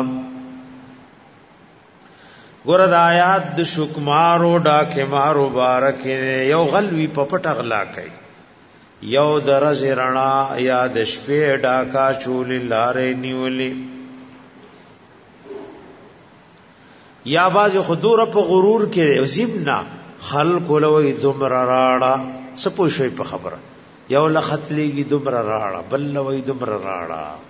ګور د آیات د شکمارو ډاکه مارو بارک یو غلوی په پټ اغلا کوي یو درز رڼا یا د شپې ډاکا چول لارې نیولې یا باز خودور په غرور کې زمنا خلق لوی دمر راړه سپو شوي په خبره یو لخت لګي دمر راړه بل لوی دمر راړه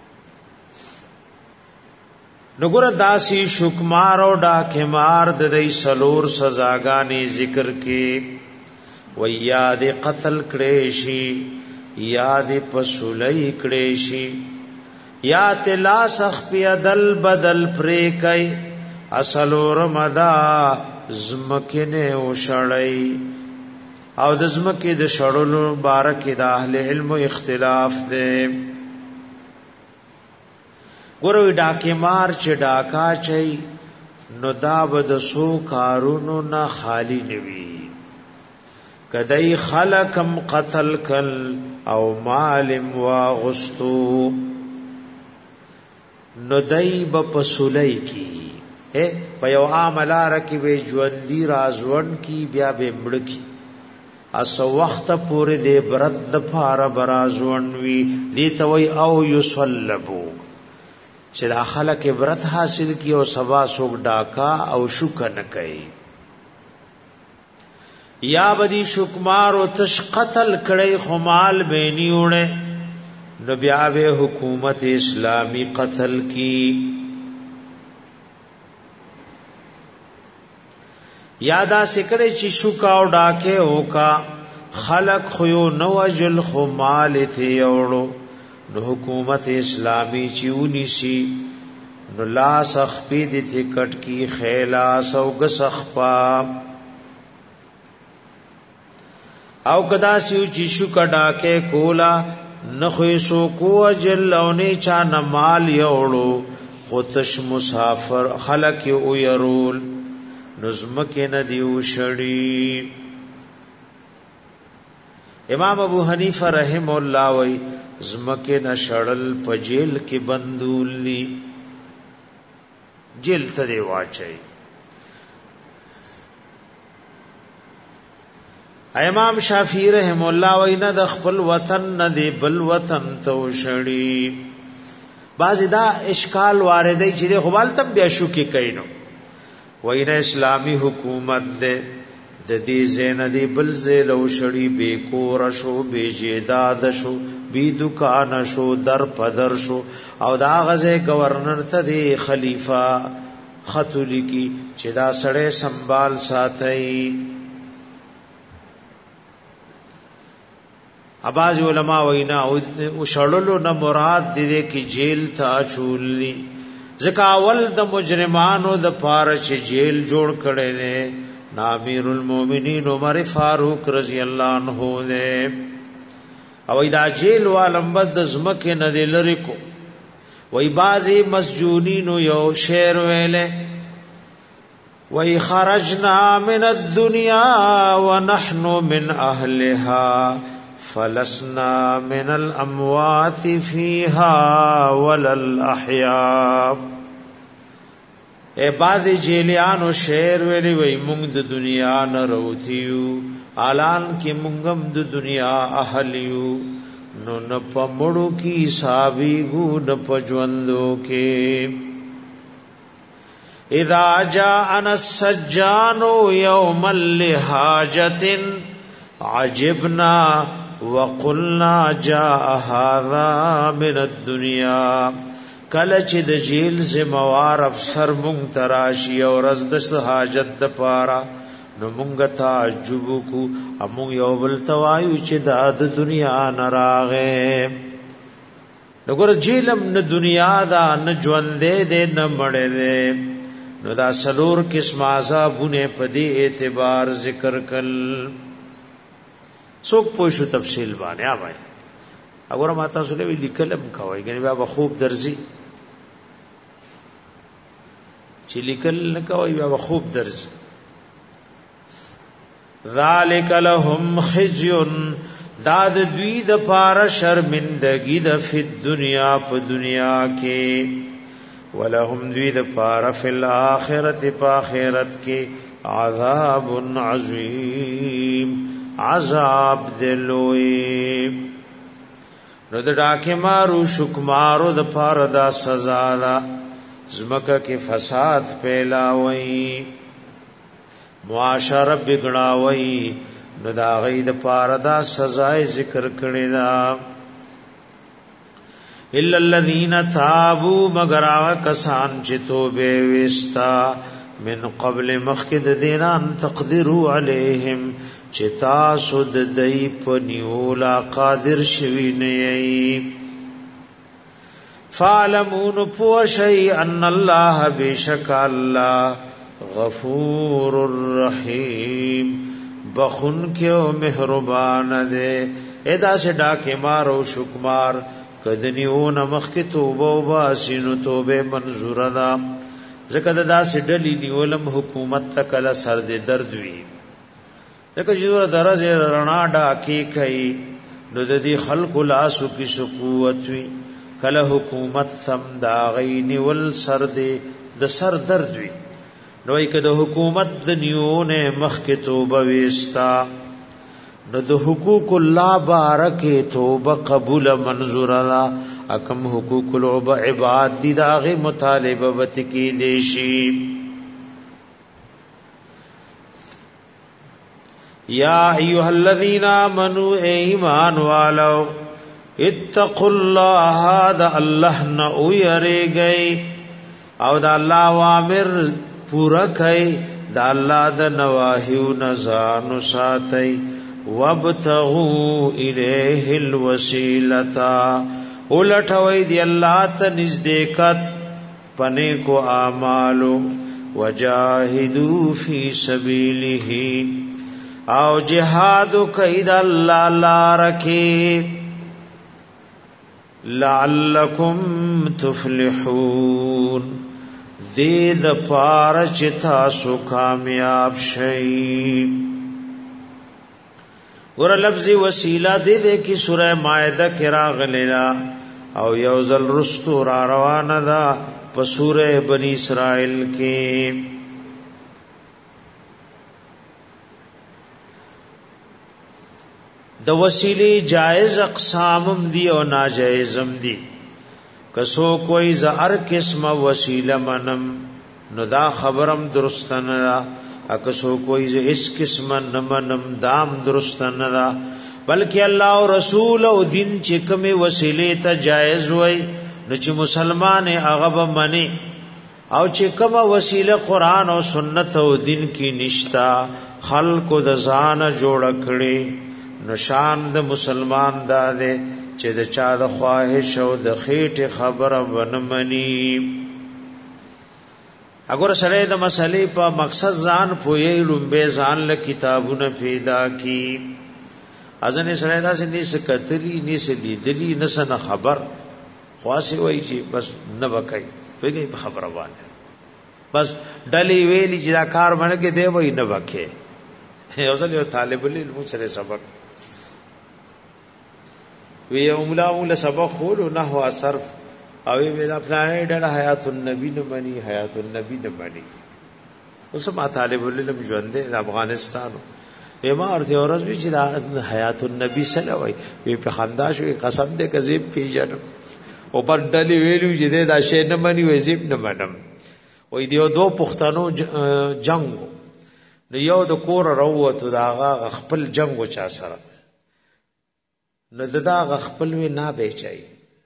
نګور داسی شکمار او ډاکه مار د دې سلور سزاګانی ذکر کې و یاد قتل کړي شي یاد پسولای کړي شي یا تلا سخ په دل بدل پرې کوي اصلور مدا زمکنه او شړای او د زمکه د شړلو بارک د اهل علم اختلاف ده ګوروي ډاکه مار چې ډاکا چي نو دا بد سو کارونو نه خالی نوي کدی خلقم قتل کل او مالم واغستو نو دای بپسولای کی په یو عاملار کې وی ژوندۍ رازون کی بیا به مړکی اس وخت پورې د برت د فار برازون وی دي توي او یصلبو چې دا خلک عبرت حاصل کی او سبا سوک ډاکا او شک نه کوي یا بدی شکمار او تش قتل کړي خمال بینی وړه نو بیا به حکومت اسلامی قتل کی یادا سکړي چې شک او ډاکه اوکا خلق خو نو وجل خمال ته وړو نو حکومت اسلامی چیونی سی نو لا سخپی دی تھی کٹ کی خیلا سوگ سخپا او کدا سیو چیشو کڈا کے کولا نخوی سو کو اجل اونی چا نمال یوڑو خودش مسافر خلق او یرول نظمک ندیو شڑی امام ابو حنیفہ رحم اللہ وی زمکه نشړل په جیل کې بندولی جیل ته دی واچي امام شافعی رحم الله وینا د خپل وطن نه دی بل وطن ته شړی بعضی دا اشکال واردی چې خپل تم بیا شو کې کینو وینا اسلامی حکومت ده د دې زین دی بل زلو شړی بے کور شو بے جیداد شو بی دکان شو در پدر شو او دا غزه گورنر ته دی خلیفہ خطولی کی چې دا سړی سنبال ساتي اباظ علماء وینا او شړلو نه مراد دې کې جیل ته چوللی ځکه اول د مجرمانو د پاره چې جیل جوړ کړي نه امیر المؤمنین عمر فاروق رضی الله عنه نه او دا جیل والم بس د زمکه نه دی لری کو وای بازی مسجونین یو شعر ویله وای خرجنا من الدنيا ونحن من اهلها فلسنا من الاموات فيها ولا الاحياء اے بعد جیلیانو شعر ویلی وای مونږ د دنیا نه روتیو اعلان کې مونږم د دنیا اهلیو نو نه پمړو کی حسابي ګو نه پجوندو کې اذا جاءنا السجان يوم لحاجة عجبنا وقلنا جاء هذا من الدنيا کله چې د جیل زموار افسر مونږ تراشی او رز د حاجت د پارا نو مونږ تعجب کو امون یو بل توایو چې د دنیا نراغه دغه جیلم نه دنیا دا نه ژوندې دې نه مړې دې نو دا سلور قسم عذابونه په دې اعتبار ذکر کل څوک پوښو تفصیل باندې آوای وګوره ماته سره وی لیکلم کوي غني بیا خوب درځي چې لیکل نه کوي بیا خوب درځي ذالک لهم خزي داد دوی د پار شرمندگی د فی دنیا په دنیا کې ولهم دوی د پار فی الاخرت په آخرت کې عذاب عظیم عذاب دلوی نو د ډاکه مارو شکمارو د پار دا سزا دا زمکه کې فساد پھیلاوي معاشره بګړاوي نو دا غي د پار دا سزا ذکر کړی دا الا الذين تابوا مگر هغه کسان چې توبه وستا من قبل مخکد دینان تقدروا علیهم چې تاسو د دای په نیولا قادر شوی نه یی فعلمون پوشی ان الله بشک الله غفور الرحیم بخون کیو مہربان دے ادا سے ڈاکے مارو شکمار کدنیو نمخ کی توبه و باسینو توبه منظور دا زکر دا سے ڈلی نیولم حکومت تکل سر دے درد وی زکر جدور درز رنا ڈاکی کئی نو دی خلق لاسو کی سقوت وی کل حکومت ثم دا غی نیول سر دے د سر درد وی نو یک د حکومت د نیونه مخ کې توبه وستا نو د حقوق الله بارکه توبه قبول منظور را اکم حقوق العباد دي داغه مطالبه وت کی دیشی یا ایها الذین آمنوا ایمان والو اتقوا الله دا الله نہ یریږئ او دا الله اوامر پورا کئی دا اللہ دا نواہیو نزان ساتئی وابتغو الیہ الوسیلتا اولٹوئی دی اللہ تا نزدیکت پنے کو آمالو وجاہدو فی سبیلہ او جہادو کئی دا اللہ لارکی لعلکم تفلحون دې د پار چې تاسو کامیاب شئ ور لفظ وسیله دې کې سوره مائده کې راغلیلا او یو ځل رستو را روانه ده په سوره بنی اسرائیل کې د وسیله جائز اقسامم دي او ناجائزم دي کسو کوئی زہر قسم وسیلہ منم نو دا خبرم درستن دا اکسو کوئی ز اس قسم نمنم دام درستن دا بلکہ اللہ و رسول او دین چکم وسیلے تا جائز وئی نو چی مسلمان اغب منی او چکم وسیلہ قرآن او سنت او دین کی نشتا خلق د ځان جوړ کړي نو شان د مسلمان دا دے چې د چا د خواهش او د خېټه خبره ونمني اگر سره د مسلې په مقصد ځان پوي لومبه ځان له کتابونه پیدا کی ازنه سره دا سې نس کتلی نس لیدلی نس نه خبر خاصه وای چې بس نه وکای پیږي په خبره باندې بس ډلی ویلی چې دا کار باندې کې دی وای نه وکه اوسه یو طالب العلم سره سبق وی مولا سبق خول نحو صرف او وی دا فلانه ډله حیات النبی نه منی حیات النبی نه منی اوس ما طالب العلم ژوند د افغانستان ما ورته ورځ وی چې دا حیات النبی صلی الله علیه وی په خندا شو قسم دې کذب پیژنم او پر ډلې ویلو چې دا شی نه مني وې زیب نه منم وې دیو دو پښتنو جنگ نو یو د کور وروته دا خپل جنگ چا سره نو دا خپل وی نه بیچای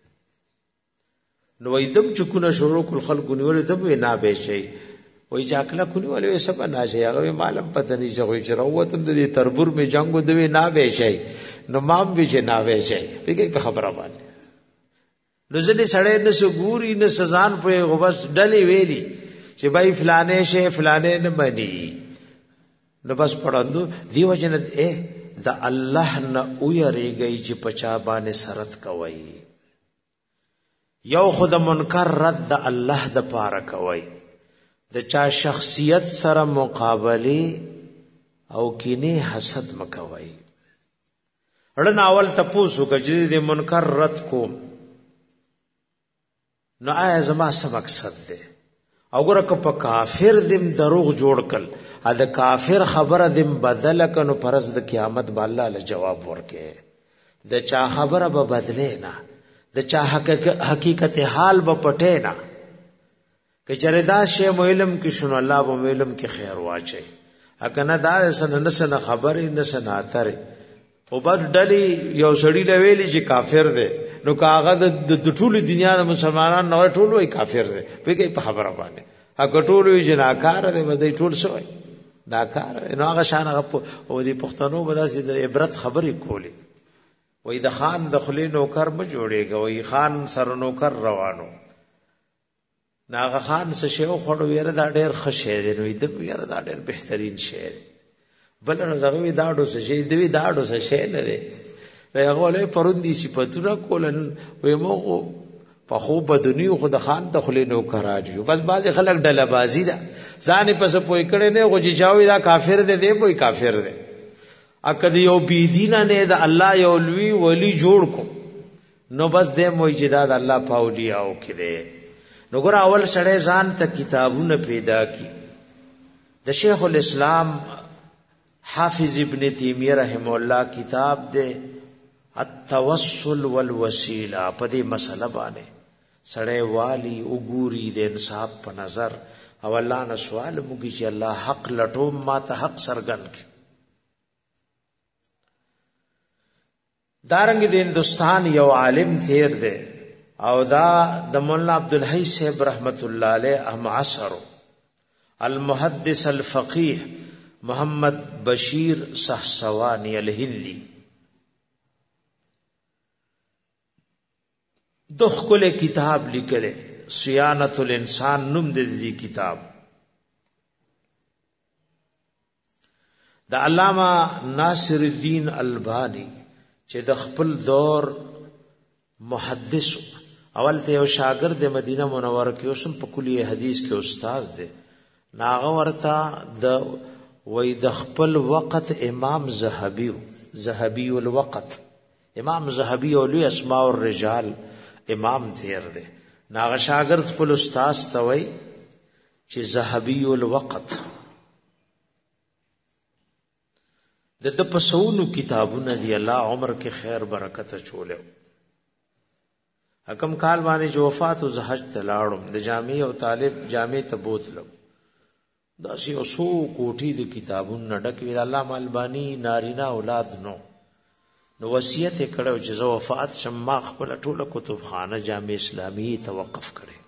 نو وې دم چکونه شروع کول خلکو نیول دم وی نه بیچای وې چاکلا کونی ولې سبا ناشي هغه معلوم پته نه چې وروته د تربور می جنگو دوی نه بیچای نو مام به چې نه بیچای په خبره باندې نو ځلې سړې نه سو ګوري نه سزان په غبس ډلې ویلي چې بای فلانه شی فلانه نه بني نو بس پړندو دیو جن د الله نه ويریږي چې پچا باندې سرت کوي یو خود منکر رد د الله د پاره کوي د چا شخصیت سره مقابله او کینه حسد مکوي اړه اول تاسو کجې د منکر رد کو نو آیا زما څه مقصد ده او ګره که په کافر دم دروغ جوړ کل ا د کافر خبره دم بدل کنو پرز د قیامت به الله له جواب ورکې د چا خبره به بدلې نه د چا حقیقت حال به پټې نه که چردا شی علم کې شنو الله به علم کې خیر واچي اګه دا سن نه خبره نه سناتره او بد ډلی یو سړی لویلی چې کافر دی نو کاغه د ټولو دنیا د مسلمانانو نه ټول وای کافر دی په خبره باندې هغه ټول وی جناکار دی بده ټول شوی ناکار نو هغه شان هغه او دی پښتنو بداسي د عبرت خبرې کولی وای د خان د خلی نوکر م جوړېږي وای خان سر نوکر روانو ناغه خان څه شی خو ویره دا ډېر خشه دی نو د ویره دا ډېر بهترین شی بل رزغوی داډو څه شی دی داډو څه شی نه دی هغه له پروندي صفاتونه کولن وې مو په خو بدنی خو د خان ته خلی نو کراجو بس باز خلک ډله بازی دا ځان پس پوي کړي نه غو چې چاوي دا کافر دی دی پوي کافر دی اکد یو بی دینه نه د الله یو لوی ولی جوړ کو نو بس دې موجداد الله پاولي او کړي نو ګور اول سړی ځان ته کتابونه پیدا کی د شیخ الاسلام حافظ ابن تیمیہ رحم الله کتاب دے التوسل والوسیلہ په دې مسله باندې سړی والی وګوري د انصاف په نظر او الله نه سوال موږي چې الله حق لټو ما ته حق سرګن کی دارنګ د هندستان یو عالم تیر دی او دا د مولانا عبدالحی صاحب رحمت الله علیه هم عصر المحدث الفقيه محمد بشیر صحصوانی الهندی دخ کل کتاب لکلے صیانت الانسان نم دی کتاب دا علامہ ناصر الدین البانی چې د خپل دور محدث اول ته یو شاګرد د مدینه منوره کې اوسم په کلیه حدیث کې استاد دی ناغه ورته د وای د خپل وخت امام زهبی الوقت امام زهبی اولی اسماء الرجال امام تیر دی ناغه شاګرد خپل استاد ته وای چې زهبی الوقت د پسونو کتابونه دی الله عمر کې خیر برکت چولیو حکم کال باندې جو وفات او زحج تلاړم د جامع او طالب جامع ته بوتلم دا سی اوسو کوټی د کتابونو ډک وی الله مالبانی نارینا اولاد نو وصیت کړو چې زو وفات شم ما خپل ټوله کتابخانه جامع اسلامی توقف کړي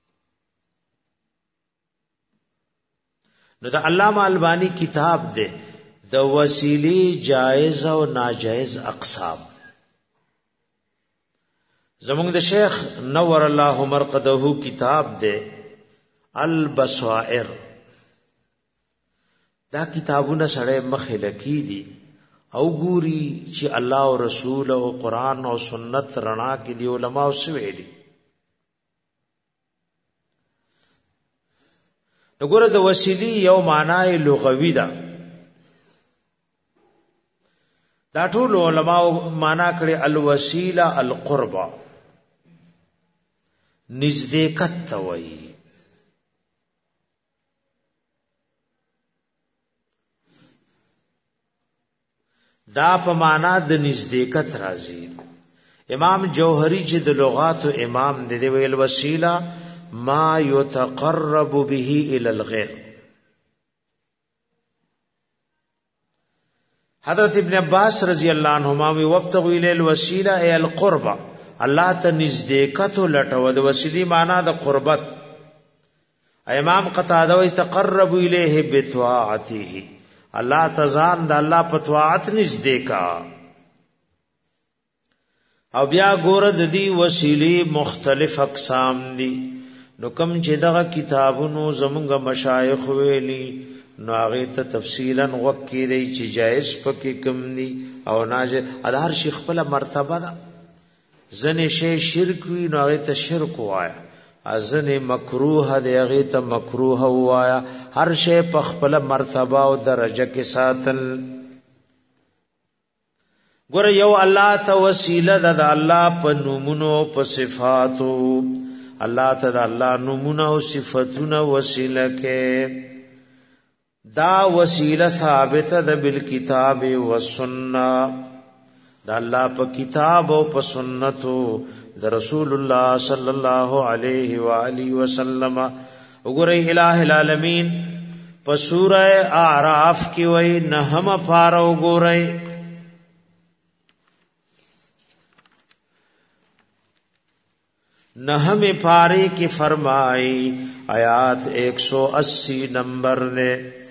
نو د علامه البانی کتاب دی د وسیلی جائز او ناجائز اقسام زمونږ د شیخ نور الله مرقده کتاب دی البصائر دا کتابونه سره مخه لکی دي او ګوري چې الله او رسول او قران او سنت رڼا کې دی علما او سویلي وګوره د وسیلی یو معنی لغوي ده دا ټول علما معنا کړي الوسیله القربا نزدېکت ته وایي دا په معنا د نزدېکت راځي. امام جوهری چې د لغات امام دی ویل وسیله ما يتقرب به الى الغير. حضرت ابن عباس رضی الله عنهما وی وابتغوا الى الوسيله اي القربه، الله ته نزدېکت لټو. د وسیلې معنا د قربت. امام قتاده وی تقرب الیه بطاعته، الله تزان د الله په طاعت نزدېکا. او بیا ګور د دې وسیلې مختلف اقسام دي. نو کوم چې دغه کتابونو زمونږ مشایخ ویلي نو هغه ته تفصیلا وکړي دی چې جائز پکې کم دي او ناجه ادهر شیخ خپل مرتبه ده. ځنې شی شرک وي نو هغه ته شرک وایا، ځنې مکروه دی هغه ته مکروه وایا. هر شی په خپل مرتبه او درجه کې ساتل. ګوره یو الله ته وسیله ده د الله په نومونو په صفاتو. الله ته د الله نومونه او صفاتونه وسیله کې دا وسیله ثابته ده بالکتاب والسنه. دا الله په کتاب او په سنتو د رسول الله صلی الله علیه و آله وسلم. وګورئ الٰه العالمین په سوره اعراف کې وای نهم پاره وګورئ نهم پاره کې فرمای آیات 180 نمبر نے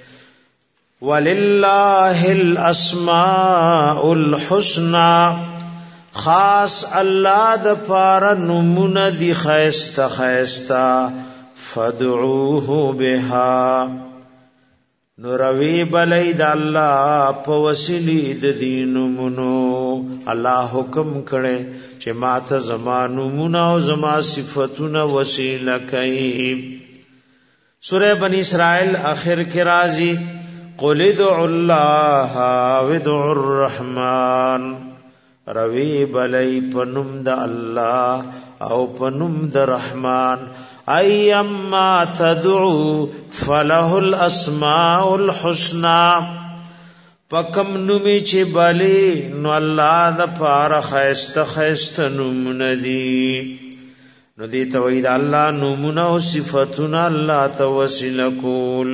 وَلِلَّهِ الْأَسْمَاءُ الْحُسْنَى، خاص الله د پاره نمونه دي خیستا خیستا، فَادْعُوهُ بِهَا، نو روی بلی د الله په وسیلی د دین نمونو. الله حکم کړي چې ماته زما نمونه او زما صفاتونه وسیله کوي. سورہ بنی اسرائیل اخر کې راځي قل ادعوا الله وادعوا الرحمن، روی بلی پنم د الله او پنم د رحمان. ایما تدعو فله الاسماء الحسنى، پکم نومی چې بلی نو الله د پاره خیسته خیسته نومونه دي. نو دې توحید الله نومونه او صفاتونه الله توسل کول.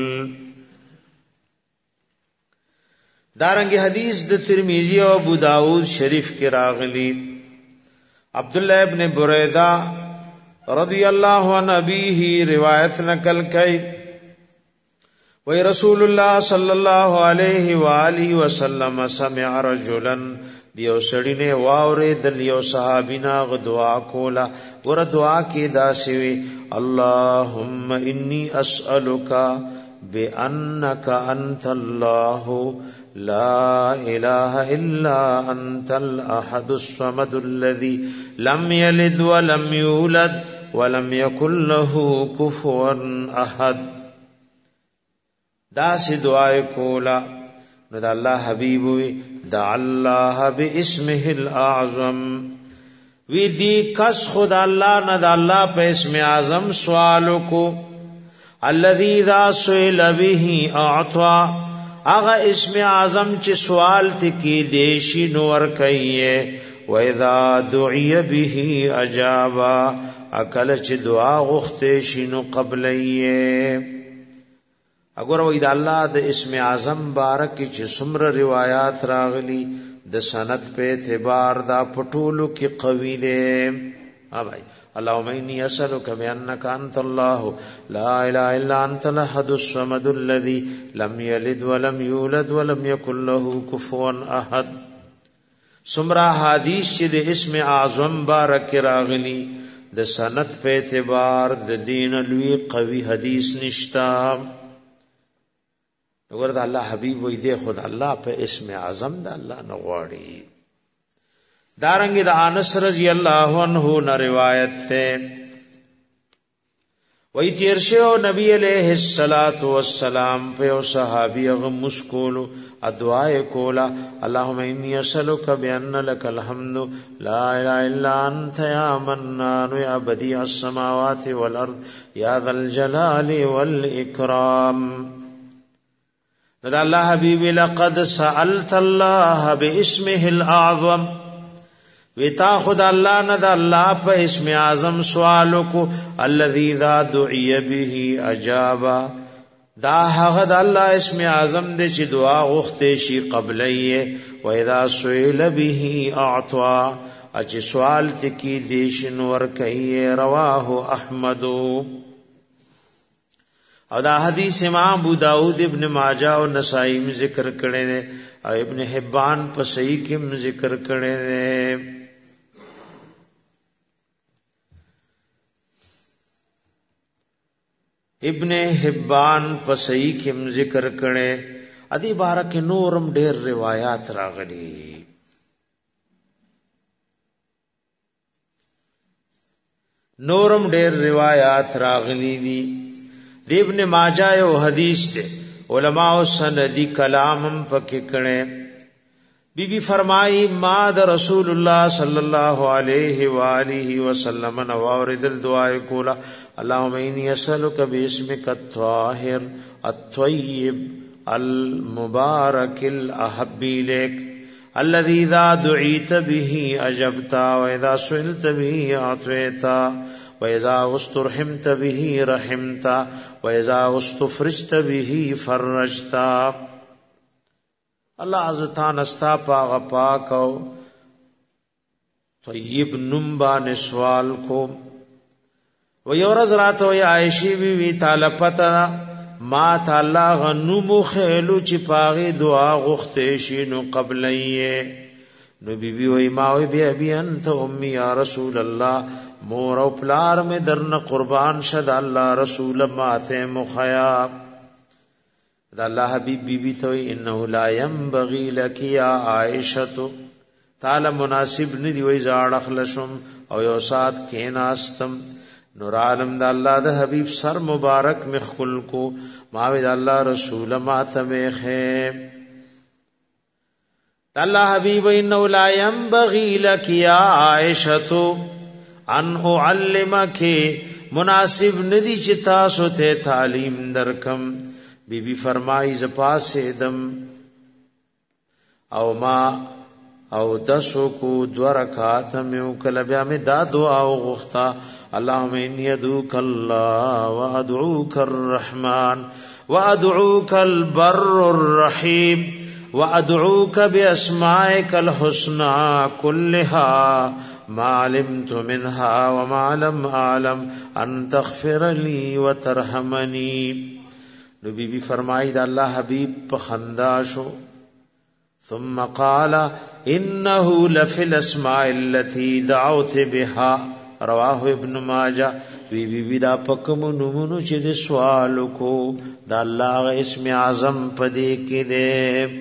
دارنګ حدیث د ترمذی او ابو داود شریف کې راغلی عبد الله ابن بریدہ رضی اللہ عنہ ابیہ روایت نقل کئی وی رسول اللہ صلی اللہ علیہ وآلہ وسلم سمع رجلا دیو سڑی نے واورد لیو صحابینا دعا کولا ور دعا کی داسوی اللہم انی اسألکا بأنک انت اللہ لا الہ الا انت الاحد الصمد الذي لم يلد ولم يولد ولم يكن له كفوا احد. دا سی دعای کولا نو دا اللہ حبیب وی دع اللہ باسمه الاعظم، وی دی کس خدا اللہ نہ دا اللہ پہ اسم اعظم سوالو کو الذي ذا سئل به اعطى، اغا اسم اعظم چ سوال تی کی دیشی نور کئیے و اذا دعی به اجابا، اکل چ دعا غختے شنو قبلیے. اگر و اذا اللہ د اسم اعظم بارک چ سمر روایات راغلی د سند په اعتبار دا پټولو کی قوی دے. ہاں بھائی اللهم انی اسألک بانک انت اللہ لا الہ الا انت الاحد الصمد الذي لم يلد ولم يولد ولم يكن له كفوا احد. سمرا حدیث چې د اسم اعظم بارک راغلی د سند په اعتبار د دین لوی قوی حدیث نشتا. وګوره د الله حبیب وې دی خود الله په اسم اعظم د الله نه غواړي. دارنګ د انس رضی الله عنه نه روایت ده وی تیرشه نبی علیہ الصلات والسلام په صحابی غ مسکولو ادعای کولا اللهم انی اسالک بان لك الحمد لا اله الا انت یا منان یا بدیع السماوات والارض یا ذا الجلال والاکرام. دا الله حبیب لقد سألت الله باسمه الاعظم وتا خدا الله نه دا الله په اسم اعظم سوالو کو الذي ذا دعي به اجابا دا هغه د الله اسم اعظم دې چې دعا غوښته شي قبليه و اذا سئل به اعطى اچ سوال تکي دیشن ور کوي رواه احمد. او دا حدیث امام ابو داود ابن ماجه او نسائی میں ذکر کړي دي او ابن حبان په صحیح کې ذکر کړي دي. ابن حبان په صحیح کې ذکر کړي ادي بارک نورم ډېر روایت راغلي. نورم ډېر روایت راغلي دي. ابن ماجه یو حدیث ده علماء سندی کلامم پکې کړي. بی بی فرمائی ما د رسول الله صلی الله علیه و آله وسلم نوارد الدعاء کولا اللهم انی اسالک باسمک الطاهر الطیب المبارک الاحب الیک الذي اذا دعيت به اجبت واذا سئلت به اعطيت وَإِذَا اسْتُرْحِمْتَ بِهِ رَحِمْتَ وَإِذَا اسْتُفْرِجْتَ بِهِ فَرَّجْتَ. اللہ عزتان استا پاغ پاک او طیب نمبان سوال کو. ویورز رات وی عائشی بی وی تعالی پتا ما تعالی غنمو خیلو چی پاغی دعا غختشینو قبلیه. نو بی بی وی ماوی بی ابی انت امی یا رسول اللہ مور او پلار میں درن قربان شد اللہ رسول ماتے مخیاب. دا اللہ حبیب بی بی توی انہو لا ینبغی لکی یا عائشتو تعالی مناسب ندی وی زاڑ اخلشم او یو ساتھ کیناستم نور عالم دا اللہ دا حبیب سر مبارک مخکل کو ماوی دا اللہ رسول ماتم خیم. اللہ حبیب انہو لا ینبغی لکی یا عائشتو ان اعلمک مناسب ندی چتا سو تے تعلیم درکم. بی بی فرمائی زپاسے دم او ما او دسو کو دو رکات میں کلبیا میں دا دعا غختا اللہم انی ادعوک اللہ وادعوک الرحمن وادعوک البر الرحیم وادعوک باسمائک الحسنى كلها ما علمت منها وما لم اعلم ان تغفر لي وترحمني. نبی بی فرمائی دا اللہ حبیب پخندا شو ثم قال انه لفی الاسماء التي دعوت بها رواہ ابن ماجہ. بی دا پکم نمونو چی دے سوالو کو دا اللہ اسم اعظم پدے کی دے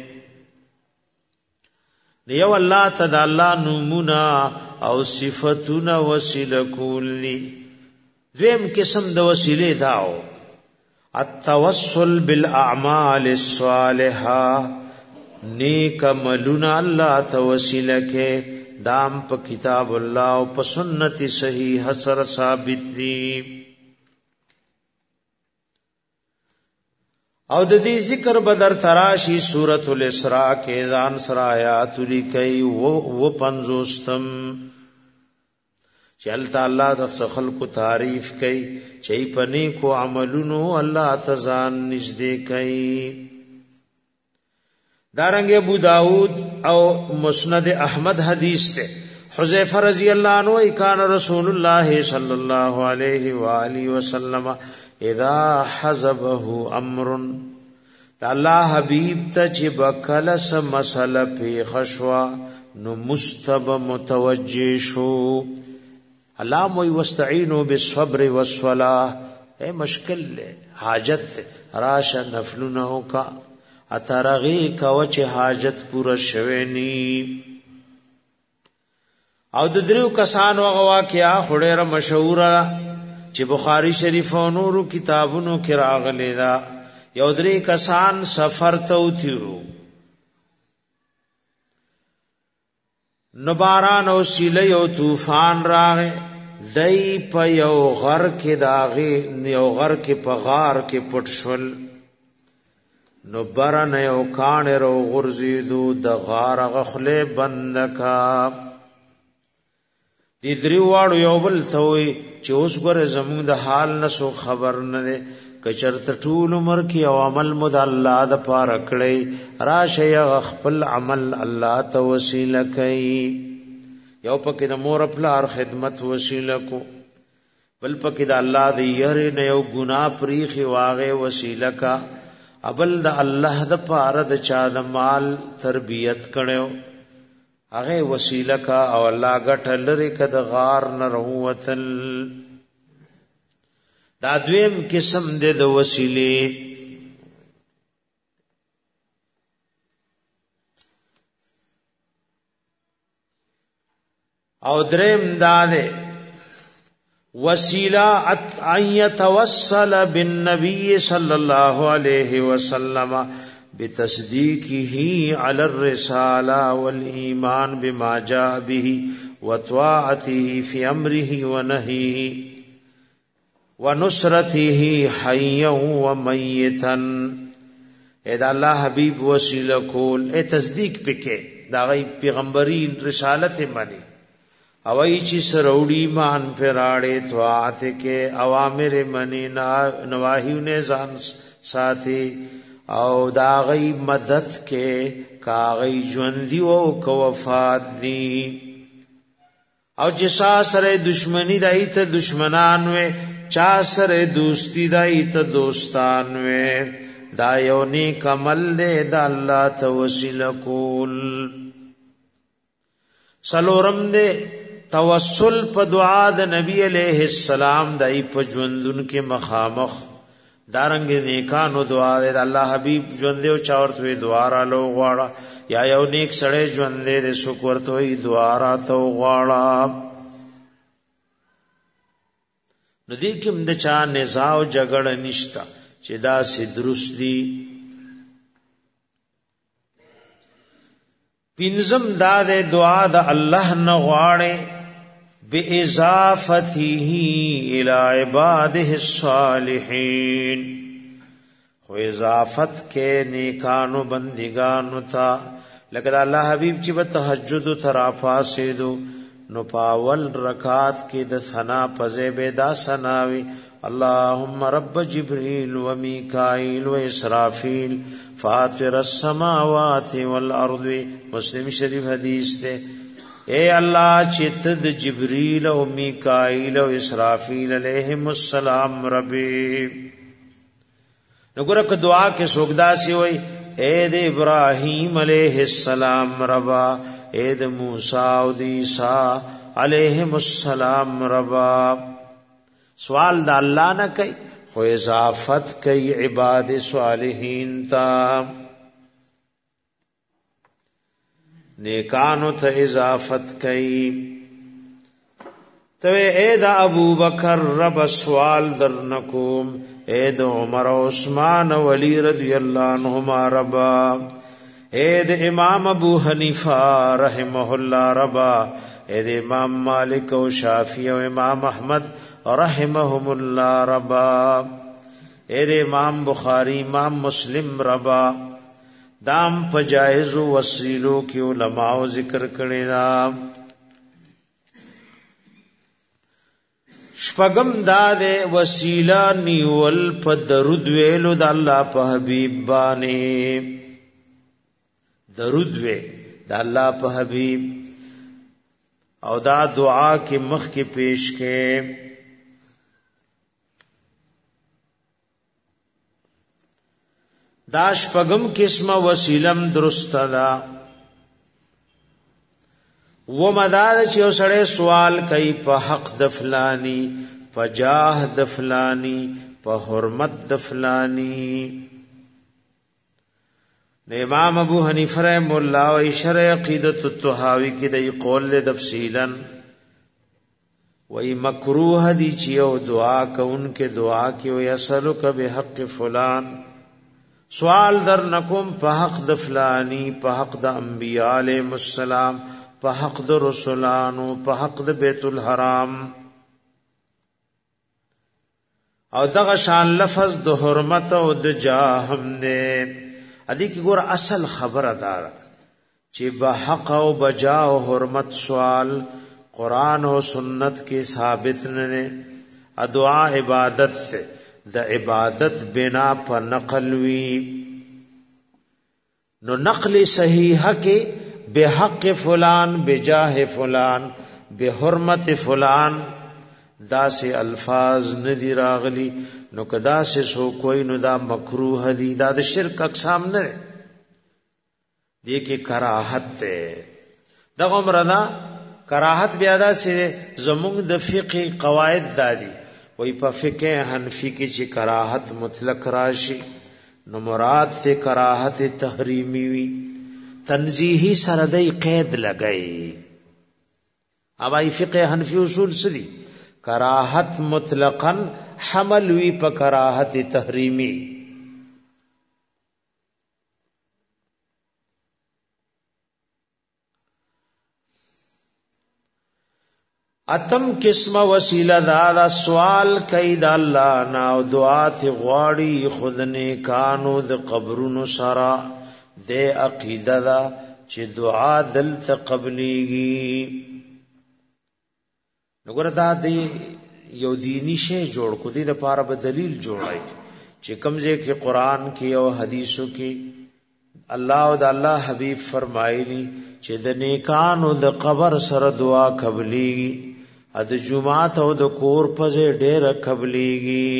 نیو اللہ تا دا اللہ نمونا او صفتونا وسیلہ کولی. دویم قسم دا وسیلے داو التوسل بالاعمال الصالحہ نیک عملنا اللہ توسل کے دام پا کتاب اللہ و پا سنت صحیح حسر ثابت دی. او د دې ذکر بدر تراشی سورۃ الاسراء کے ځان سره آیات لیکي و پنځوستم چې الله د خلق تعریف کوي چې پنی کو عملونو الله تزان نږدې کوي. دارنګ ابو داود او مسند احمد حدیث ته حذیفہ رضی اللہ عنہ کان رسول اللہ صلی اللہ علیہ وآلہ وسلم اذا حزبه امر اللہ حبیب ته چې بکلس مسئله په خشوا نو مستب متوجه شو. اللہ موی واستعینوا بالصبر والصلاة اے مشکل لے حاجت راش نفلونو کا اترغی کا وچ حاجت پورا شوینی. او د دریو کسان وغوا کیا خډیر مشهور چې بخاری شریف او نورو کتابونو کې راغلی دا. یو درې کسان سفر ته وتیرو نو باران او سیله یو طوفان راغی دای په یو غر کې داغه یو غر کې په غار کې پټ شول. نو برن یو کان رو غرزیدو د غار غخله بندکا دی دریواړو یو بل ته وي چې اوس ګره زموږ د حال نسو خبر نه ده کچرت ټول عمر کې او عمل مد الله د پاره کړی راشه خپل عمل الله ته وسیله کوي یو پکې د مور خپل خدمت وسیله کو بل پکې د الله د یری نه یو ګناه پریخي واغه وسیله کا ابل د الله د پاره د چا د مال تربیت کړو هغه وسیله کا او الله غټل لري کد غار نه روتل دا دویم قسم د وسیله او دریم دا ده وسیلہ ان يتوسل بالنبي صلی الله علیه وسلم بتصدیقه علی الرسالہ والایمان بما جاء به وطاعته فی امره ونهیه ونصرته حیا ومیتا اذا الله حبیب وسیلہ کول اے تصدیق پکې دا غي پیغمبري رسالت مانی او ایچی سروڑی مان پراڑے طاعت کے اوامر منی نواہیو نے زان ساتھی او داغی مدد کے کاغی جوندی و کوفات دی او جسا سر دشمنی دائی تا دشمنانوے چا سر دوستی دائی تا دوستانوے دا یونی کمل دے دا اللہ تا وسیلہ کول سلورم دے توسل په دعا د نبی علیہ السلام دای په ژوندون کې مخامخ دارنګ نیکانو دعا د الله حبیب ژوند او چاورته دعا را لو غواړه یا یو نیک سړی ژوند دې شکر ته دعا را ته غواړه ندی کوم د چا نزاع او جګړه نشتا چې دا سي درست دي پینزم دا د دعا د الله نه غواړي باضافته الى عباده الصالحین خو اضافت کې نیکانو بندگانو تا لکه الله حبیب چې په تهجد ترافاسیدو نو پاول رکعات کې د ثنا پزیبه دا سناوي اللهم رب جبريل وميكائيل وإسرافيل فاطر السماوات والارض مسلم شریف حدیث ده اے الله چې تد جبريل او میکائیل او اسرافیل علیهم السلام ربي نګره ک دعا کې سوګدا سی وای اے د ابراهیم علیہ السلام ربا اے د موسی او د عیسی علیهم السلام ربا سوال د الله نه کوي خو اضافت کوي عباد صالحین تا نیکانو ته اضافت کوي تو اے دا ابو بکر رب سوال درنکوم اے دا عمر و عثمان ولی رضی اللہ عنہما ربا اے دا امام ابو حنیفہ رحمہ اللہ ربا اے دا امام مالک و شافعی و امام احمد رحمهم اللہ ربا اے دا امام بخاری امام مسلم ربا دام پجائز و وسیلو کی علماء ذکر کرے دا شپغم داد وسیلہ نیول په درود ویلو د الله په حبیب باندې درود وی د الله په حبیب او دا دعا کې مخ کې پیش کې دا شپغم قسمه وسیلم درست ده و مدار چې اوسړې سوال کوي په حق د فلانی په جاه د فلانی په حرمت د فلانی امام ابو حنیفه رحم الله او شرع عقیدۃ الطحاوی کې د قول له تفصیلا وای مکروه دي چې او دعا کوونکې دعا کې او یسلک بحق فلان سوال در نکم په حق د فلانی په حق د انبیاء علیهم السلام په حق د رسولانو په حق د بیت الحرام او دغه شان لفظ د حرمت او د جاه هم نه ادي کی ګور اصل خبره دار چې به حق او بجا او حرمت سوال قران او سنت کې ثابت نه دعا عبادت سے د عبادت بنا په نقل وی نو نقل صحیحه کې بحق فلان بجاه فلان بحرمت فلان دا سے الفاظ ندی راغلی نو کدا سے سو کوئی نو دا مکروه دی دا د شرک اقسام نه دی کې کراهت ته دغه مردا کراهت بیا دا سے زمونږ د فقه قواعد دادی وای په فقه حنفی کې چې کراهت مطلق راشي نو مراد ته کراهت تحریمی وی تنزیہی سره د قید لګئی اوای فقه حنفی اصول سری کراهت مطلقاً حمل وی په کراهت تحریمی اتم قسم وسیله دا سوال کید الله نا او دعا ته غواړي خود نه کانو د قبرونو سرا د عقیده دا چې دعا دل ته قبليږي نګور دا دی یو دینی شی جوړ کو دي د پاره به دلیل جوړای چې کمزه کې قران کې او حدیثو کې الله او د الله حبیب فرمایلی چې د نیکانو د قبر سره دعا قبليږي د جمعات او د کور په ډېر قبليږي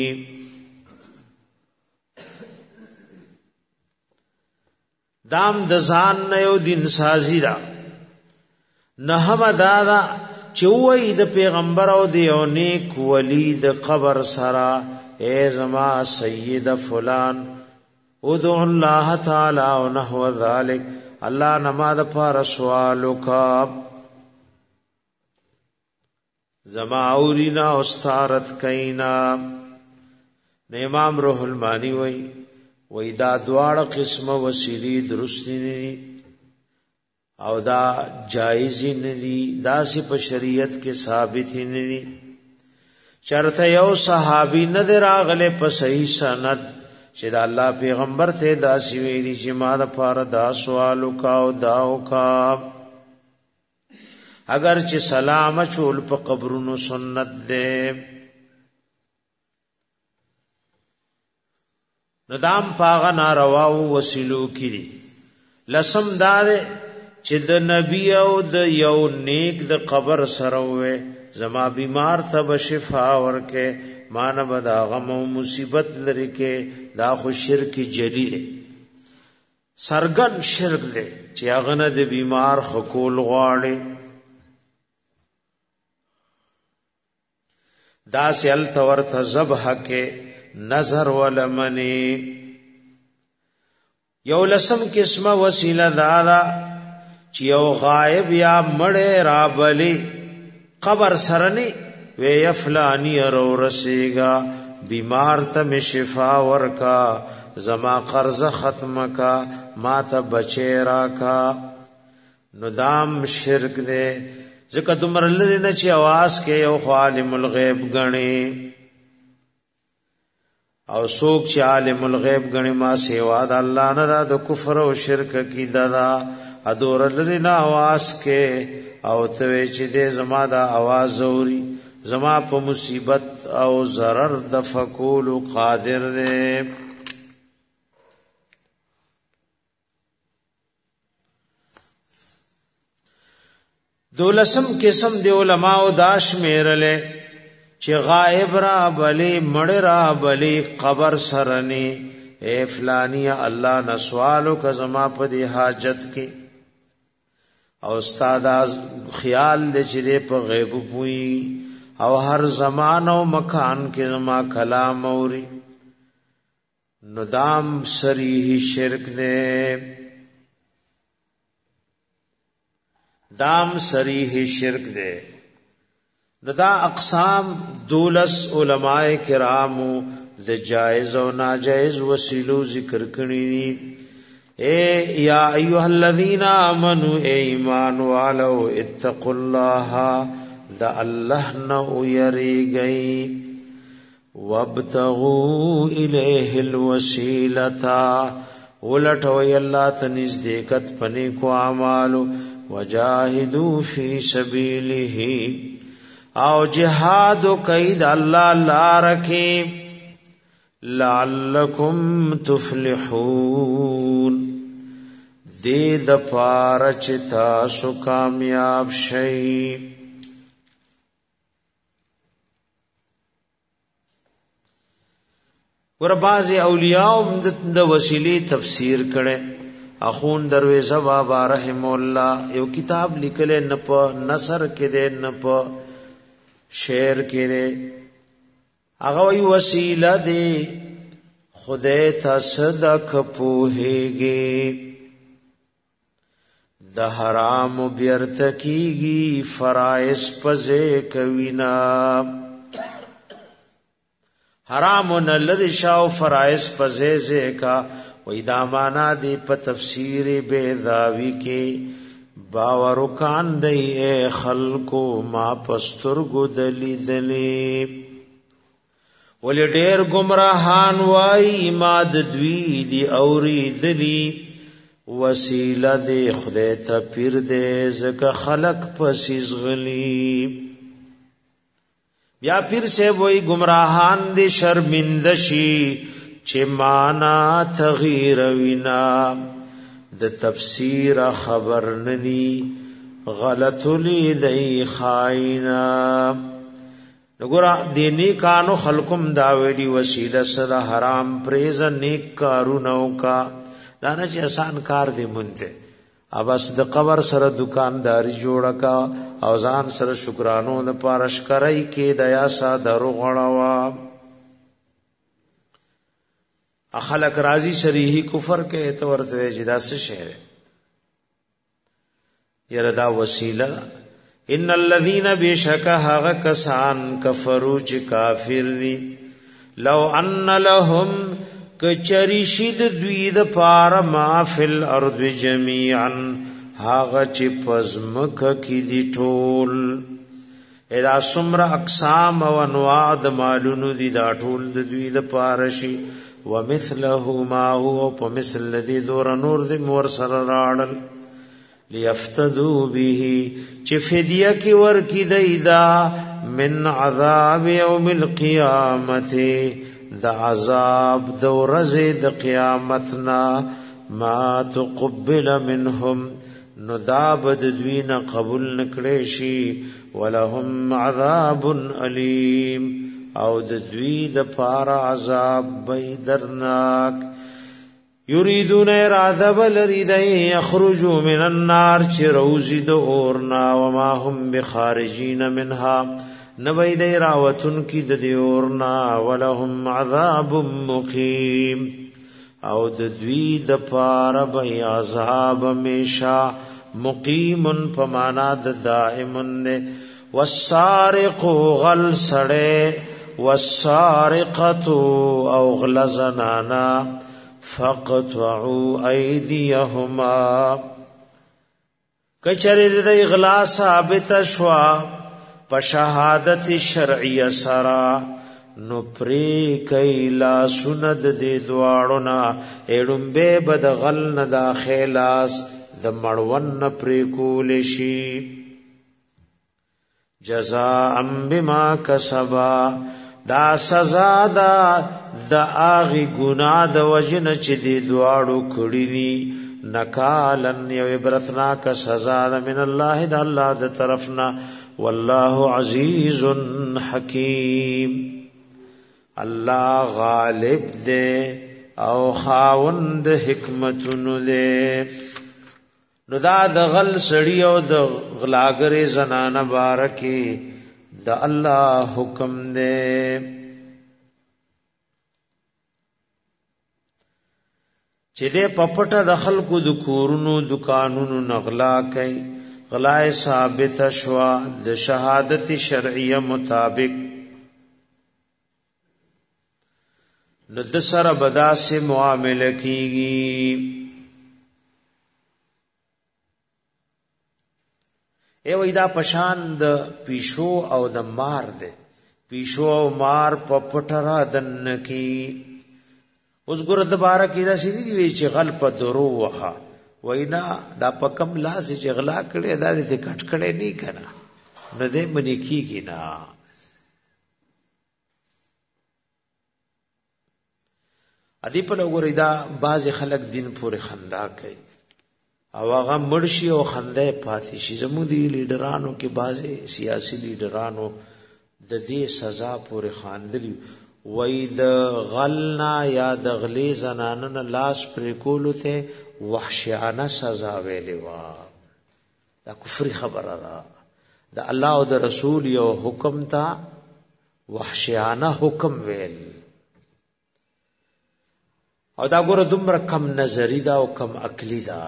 دام د ځان نه یو دین سازی را نه هم دادا چوئی د پیغمبر او د یو نیک ولی د قبر سرا اے زما سید فلان ادعو الله تعالی او نحو ذلک الله نماز پر سوالو کا زما اورینا استارت کینا امام روح المانی وی دا دواړه قسمه وسیلی درست نه او دا جایز نه دي دا سی په شریعت کې ثابت نه دي چرته یو صحابي نه دراغله په صحیح سند چې دا الله پیغمبر ته دا سی ویلي چې ما د پاره دا سوال وکاو دا وکا اگر چې سلام چول په قبرونو سنت ده ندام پاغه ناروا وسیلو کړي لسم دار چې د نبی او د یو نیک د قبر سره وې زما بیمار ته شفا ورکه مان بدا غم او مصیبت لري کې دا خو شرک جلی دی سرګن شرک دی چې هغه نه د بیمار خکول غواړي دا سل تورت ذبح کې نظر ولمنی یو لسم قسمه وسیله دادا چې یو غائب یا مړ را بلی قبر سرنی وی فلانی رو رسیگا بیمار ته شفا ورکا زما قرض ختم کا ما ته بچی راکا ندام شرک دے ځکه تمر لری نه چې आवाज کې یو عالم الغیب غنی او سوک چې عالم الغیب غنی ما سیوا د الله نه د کفر او شرک کی ددا ادور لری نه आवाज کې او ته چې دې زما د आवाज اوري زما په مصیبت او ضرر د فقول قادر دې دولسم قسم دی علماء داش میرله چې غائب را بلی مړ را بلی قبر سرنی اے فلانی الله نسوالو ک زما په دی حاجت کې او استاد خیال دې چې په غیب پوي او هر زمان او مکان کې زما کلام اوري ندام صریح شرک دې دام صریح شرک دے دا اقسام دولس علماء کرامو د جائز او ناجائز وسیلو ذکر کړي اے یا ایها الذین آمنو اے ایمان والو اتقوا الله دا الله نو یری گئی وابتغوا الیه الوسیلتا ولټوي الله ته نزدېکت پني کو اعمالو وجاهدوا فی سبیله او جهاد کید الله لارکه لعلکم تفلحون دې د پاره چې تاسو کامیاب شئ. ور بعض اولیاء د وسیلې تفسیر کړي. اخون درویزه بابا رحم الله یو کتاب لیکل نه په نثر کې ده نه په شعر کې ده. هغه وی وسیله ده خدای ته صدق پوهیږي د حرام بیرت کیږي فرائض پزې کوینا حرام نلری شاو فرائض پزې زکا وې دا معنا دی په تفسیر بیضاوی کې باورکان دی خلقو ما پستر ګدلی دلی ولې ډېر گمراهان وای ما د دوی دی اوري دلی وسیله دی خدای ته پیر دی زکه خلق پسیز غلی یا پیر سے وای گمراهان دی شرمندشی چې معنا تغییر وینا د تفسیر خبر ندی غلط لیدای خاینا نګورا دینی کانو خلقم داویلی وسیله سره حرام پریز نیک کارونو کا دانه چې آسان کار دی مونته اوبس د قبر سره دکانداری جوړه کا او ځان سره شکرانو د پارش کرای کې دیا سا درو غړوا اخلق راضی شریحی کفر کې تو ورته جدا سے شعر یردا وسیله ان الذين بشكها كسان كفروا چې کافر دي لو ان لهم کچری شید دوی د پار ما فل ارض جميعا هاغه چې پزمک کی دي ټول اذا سمر اقسام او انواع د مالونو دي دا ټول د دوی د پارشي ومثله ما هو ومثل الذي دور نور د مور سره راړل لیفتدو به چې فدیه کی ور کی دیدا من عذاب یوم القیامت د عذاب د ورځې د قیامتنا ما تقبل منهم نداب د دوینا قبول نکړي شي ولهم عذاب الیم او د دوی د پار عذاب بیدرناک یریدون اراده بلریدای یخرجوا من النار چې روزي د اورنا وما هم بخارجین منها نبی دی راوتن کی د دی اورنا ولهم عذاب مقیم او د دوی د پار بی عذاب میشا مقیم پمانا د دائمن والسارق غل سڑے والسارقت او غلزنانا فقطعوا ایدیهما کچری د اغلا ثابت شوا په شهادت شرعیه سرا نو پری کایلا سند د دواړو نا اډمبه بدغل نه داخلاس د مړون پری کول شي جزاء بما کسبا دا سزا دا د اغي ګنا د وجنه چې دی دواړو کړی دي نکالن یو عبرتناک سزا د من الله د الله د طرفنا والله عزیز حکیم الله غالب دے او خاوند حکمتونو دے نو دا د غل سړی او د غلاګری زنانه بارکی د الله حکم دے چې دې پپټه د خلکو د کورونو دکانونو نغلا کوي غلای ثابت شوا د شهادت شرعیه مطابق نو د سره بدا سے معامله کیږي ای وای دا پشان د پیشو او د مار ده پیشو او مار په پټرا دنکی اوس ګور د بارا کې دا سړي دی چې غل په درو وها وینا دا په کم لاس چې غلا کړي دا دې کټ کړي نه کنا نه دې منی کیږي نه ادي په لګوري دا باز خلک دین پورې خندا کوي او هغه مرشي او خنده پاتې شي زموږ دی لیډرانو کې بازي سیاسي لیډرانو د دې سزا پورې خاندلی وای د غلنا یا د غلی زنانن لاس پر کولو ته وحشیانه سزا ویلې وا دا کفر خبره ده د الله او د رسول یو حکم تا وحشیانه حکم ویل او دا ګوره دومره کم نظری دا او کم عقلی دا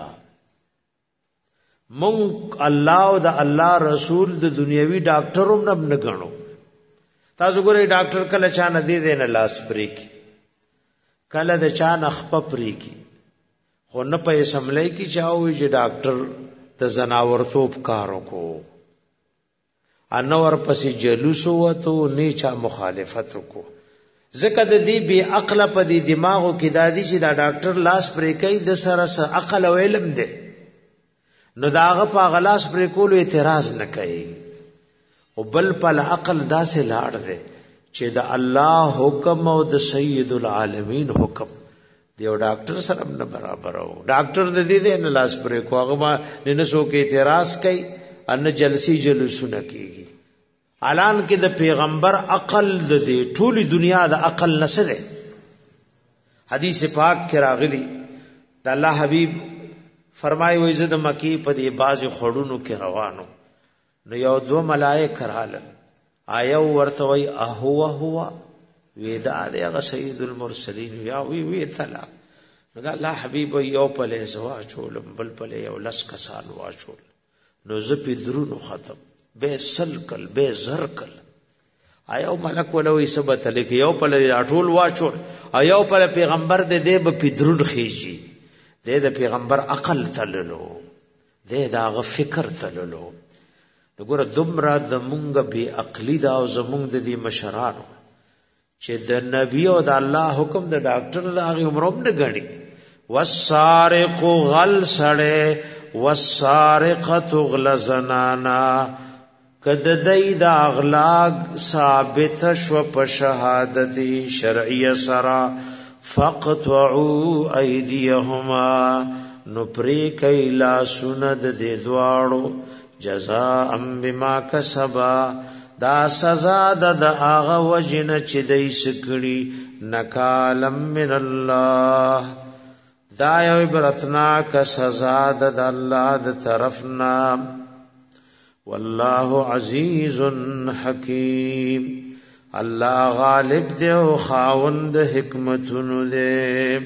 مونږ الله او د الله رسول د دنیوي ډاکټروم نه غنو تاسو ګورئ ډاکټر کله چا نه دی نه لاس پرې کی کله د چا نه خپ پرې کی خو نه په اسمبلی کې چاوي چې ډاکټر د زناورتوب کارو کو انور پسې جلوس وته نه چا مخالفت کو ځکه د دې بی عقل په دې دماغو کې دادی چې دا ډاکټر لاس پرې کوي د سره سره عقل او علم دی نو داغه په غلاس پرې کولو اعتراض نه کوي او بل په عقل داسې لاړ دی چې د الله حکم او د سید العالمین حکم دیو ډاکټر سره نه برابر او ډاکټر د دې نه لاس پرې کو هغه نه سو کې اعتراض کوي ان جلسی جلوسونه کوي اعلان کې د پیغمبر عقل د دې ټولي دنیا د عقل نسره حدیث پاک کې راغلی د الله حبیب فرمایي وې زه د مکی په دې باز خړونو کې روانو نو یو دو ملائک رالل آیا ورته وی هو ودا هغه سید المرسلین یا وی تعالی نو دا الله حبیب یو په له زوا چول بل په یو لس کسان واچول نو زه په درونو ختم به سلکل به زرکل آیا ملک ولوي سبت لک یو په له ټول واچول آیا په پیغمبر دې به په درون خيږي دې د پیغمبر عقل تللو دې دا غ فکر تللو وګوره دومره د مونږ به عقلی دا او زمونږ د دې مشرانو چې د نبی او د الله حکم د ډاکټر د هغه عمروم نه غړي والسارق غل سړې والسارقه غلزنانا کد دای د اغلاق ثابت شو په شهادت شرعیه سرا فقطعوا ایدیهما نو پری کای لا سند دې دواړو جزاء بما کسبا دا سزا د هغه وجنه چې دای سکړي نکالم من الله دا یو برتناک سزا د الله د طرفنا والله عزیز حکیم الله غالب دی او خاوند حکمتونو دی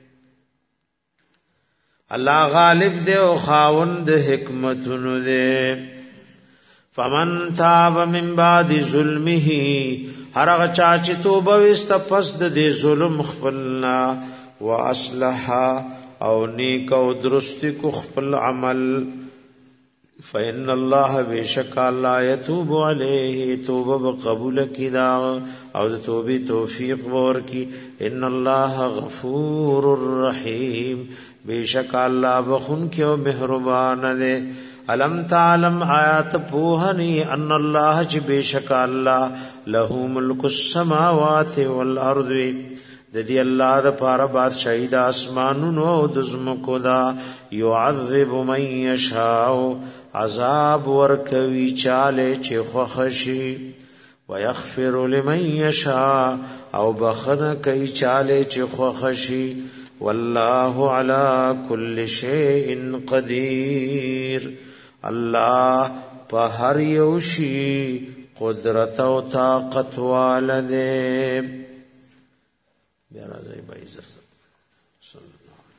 الله غالب دی او خاوند حکمتونو دی فمن تاب من بعد ظلمه هرغه چا چې توبه وست پس د دې ظلم خپلنا واصلح او نیک او درست کو خپل عمل فإن الله بشک الله يتوب عليه توبه قبول کدا او د توبې توفیق ورکی ان الله غفور رحیم بشک الله بخون کې او مهربان دی علم تعلم آیات پوهنی ان الله چې بشک الله له ملک السماوات والارض د دې الله د پاره بادشاہي د اسمانونو او د زمکو دا يعذب من يشاء عذاب ورکوي چاله چې خوښي ويغفر لمن يشاء او بخنه کوي چاله چې خوښي والله على كل شيء قدير الله په هر یو شی قدرت او طاقت والده بیا راځي به عزت صلی الله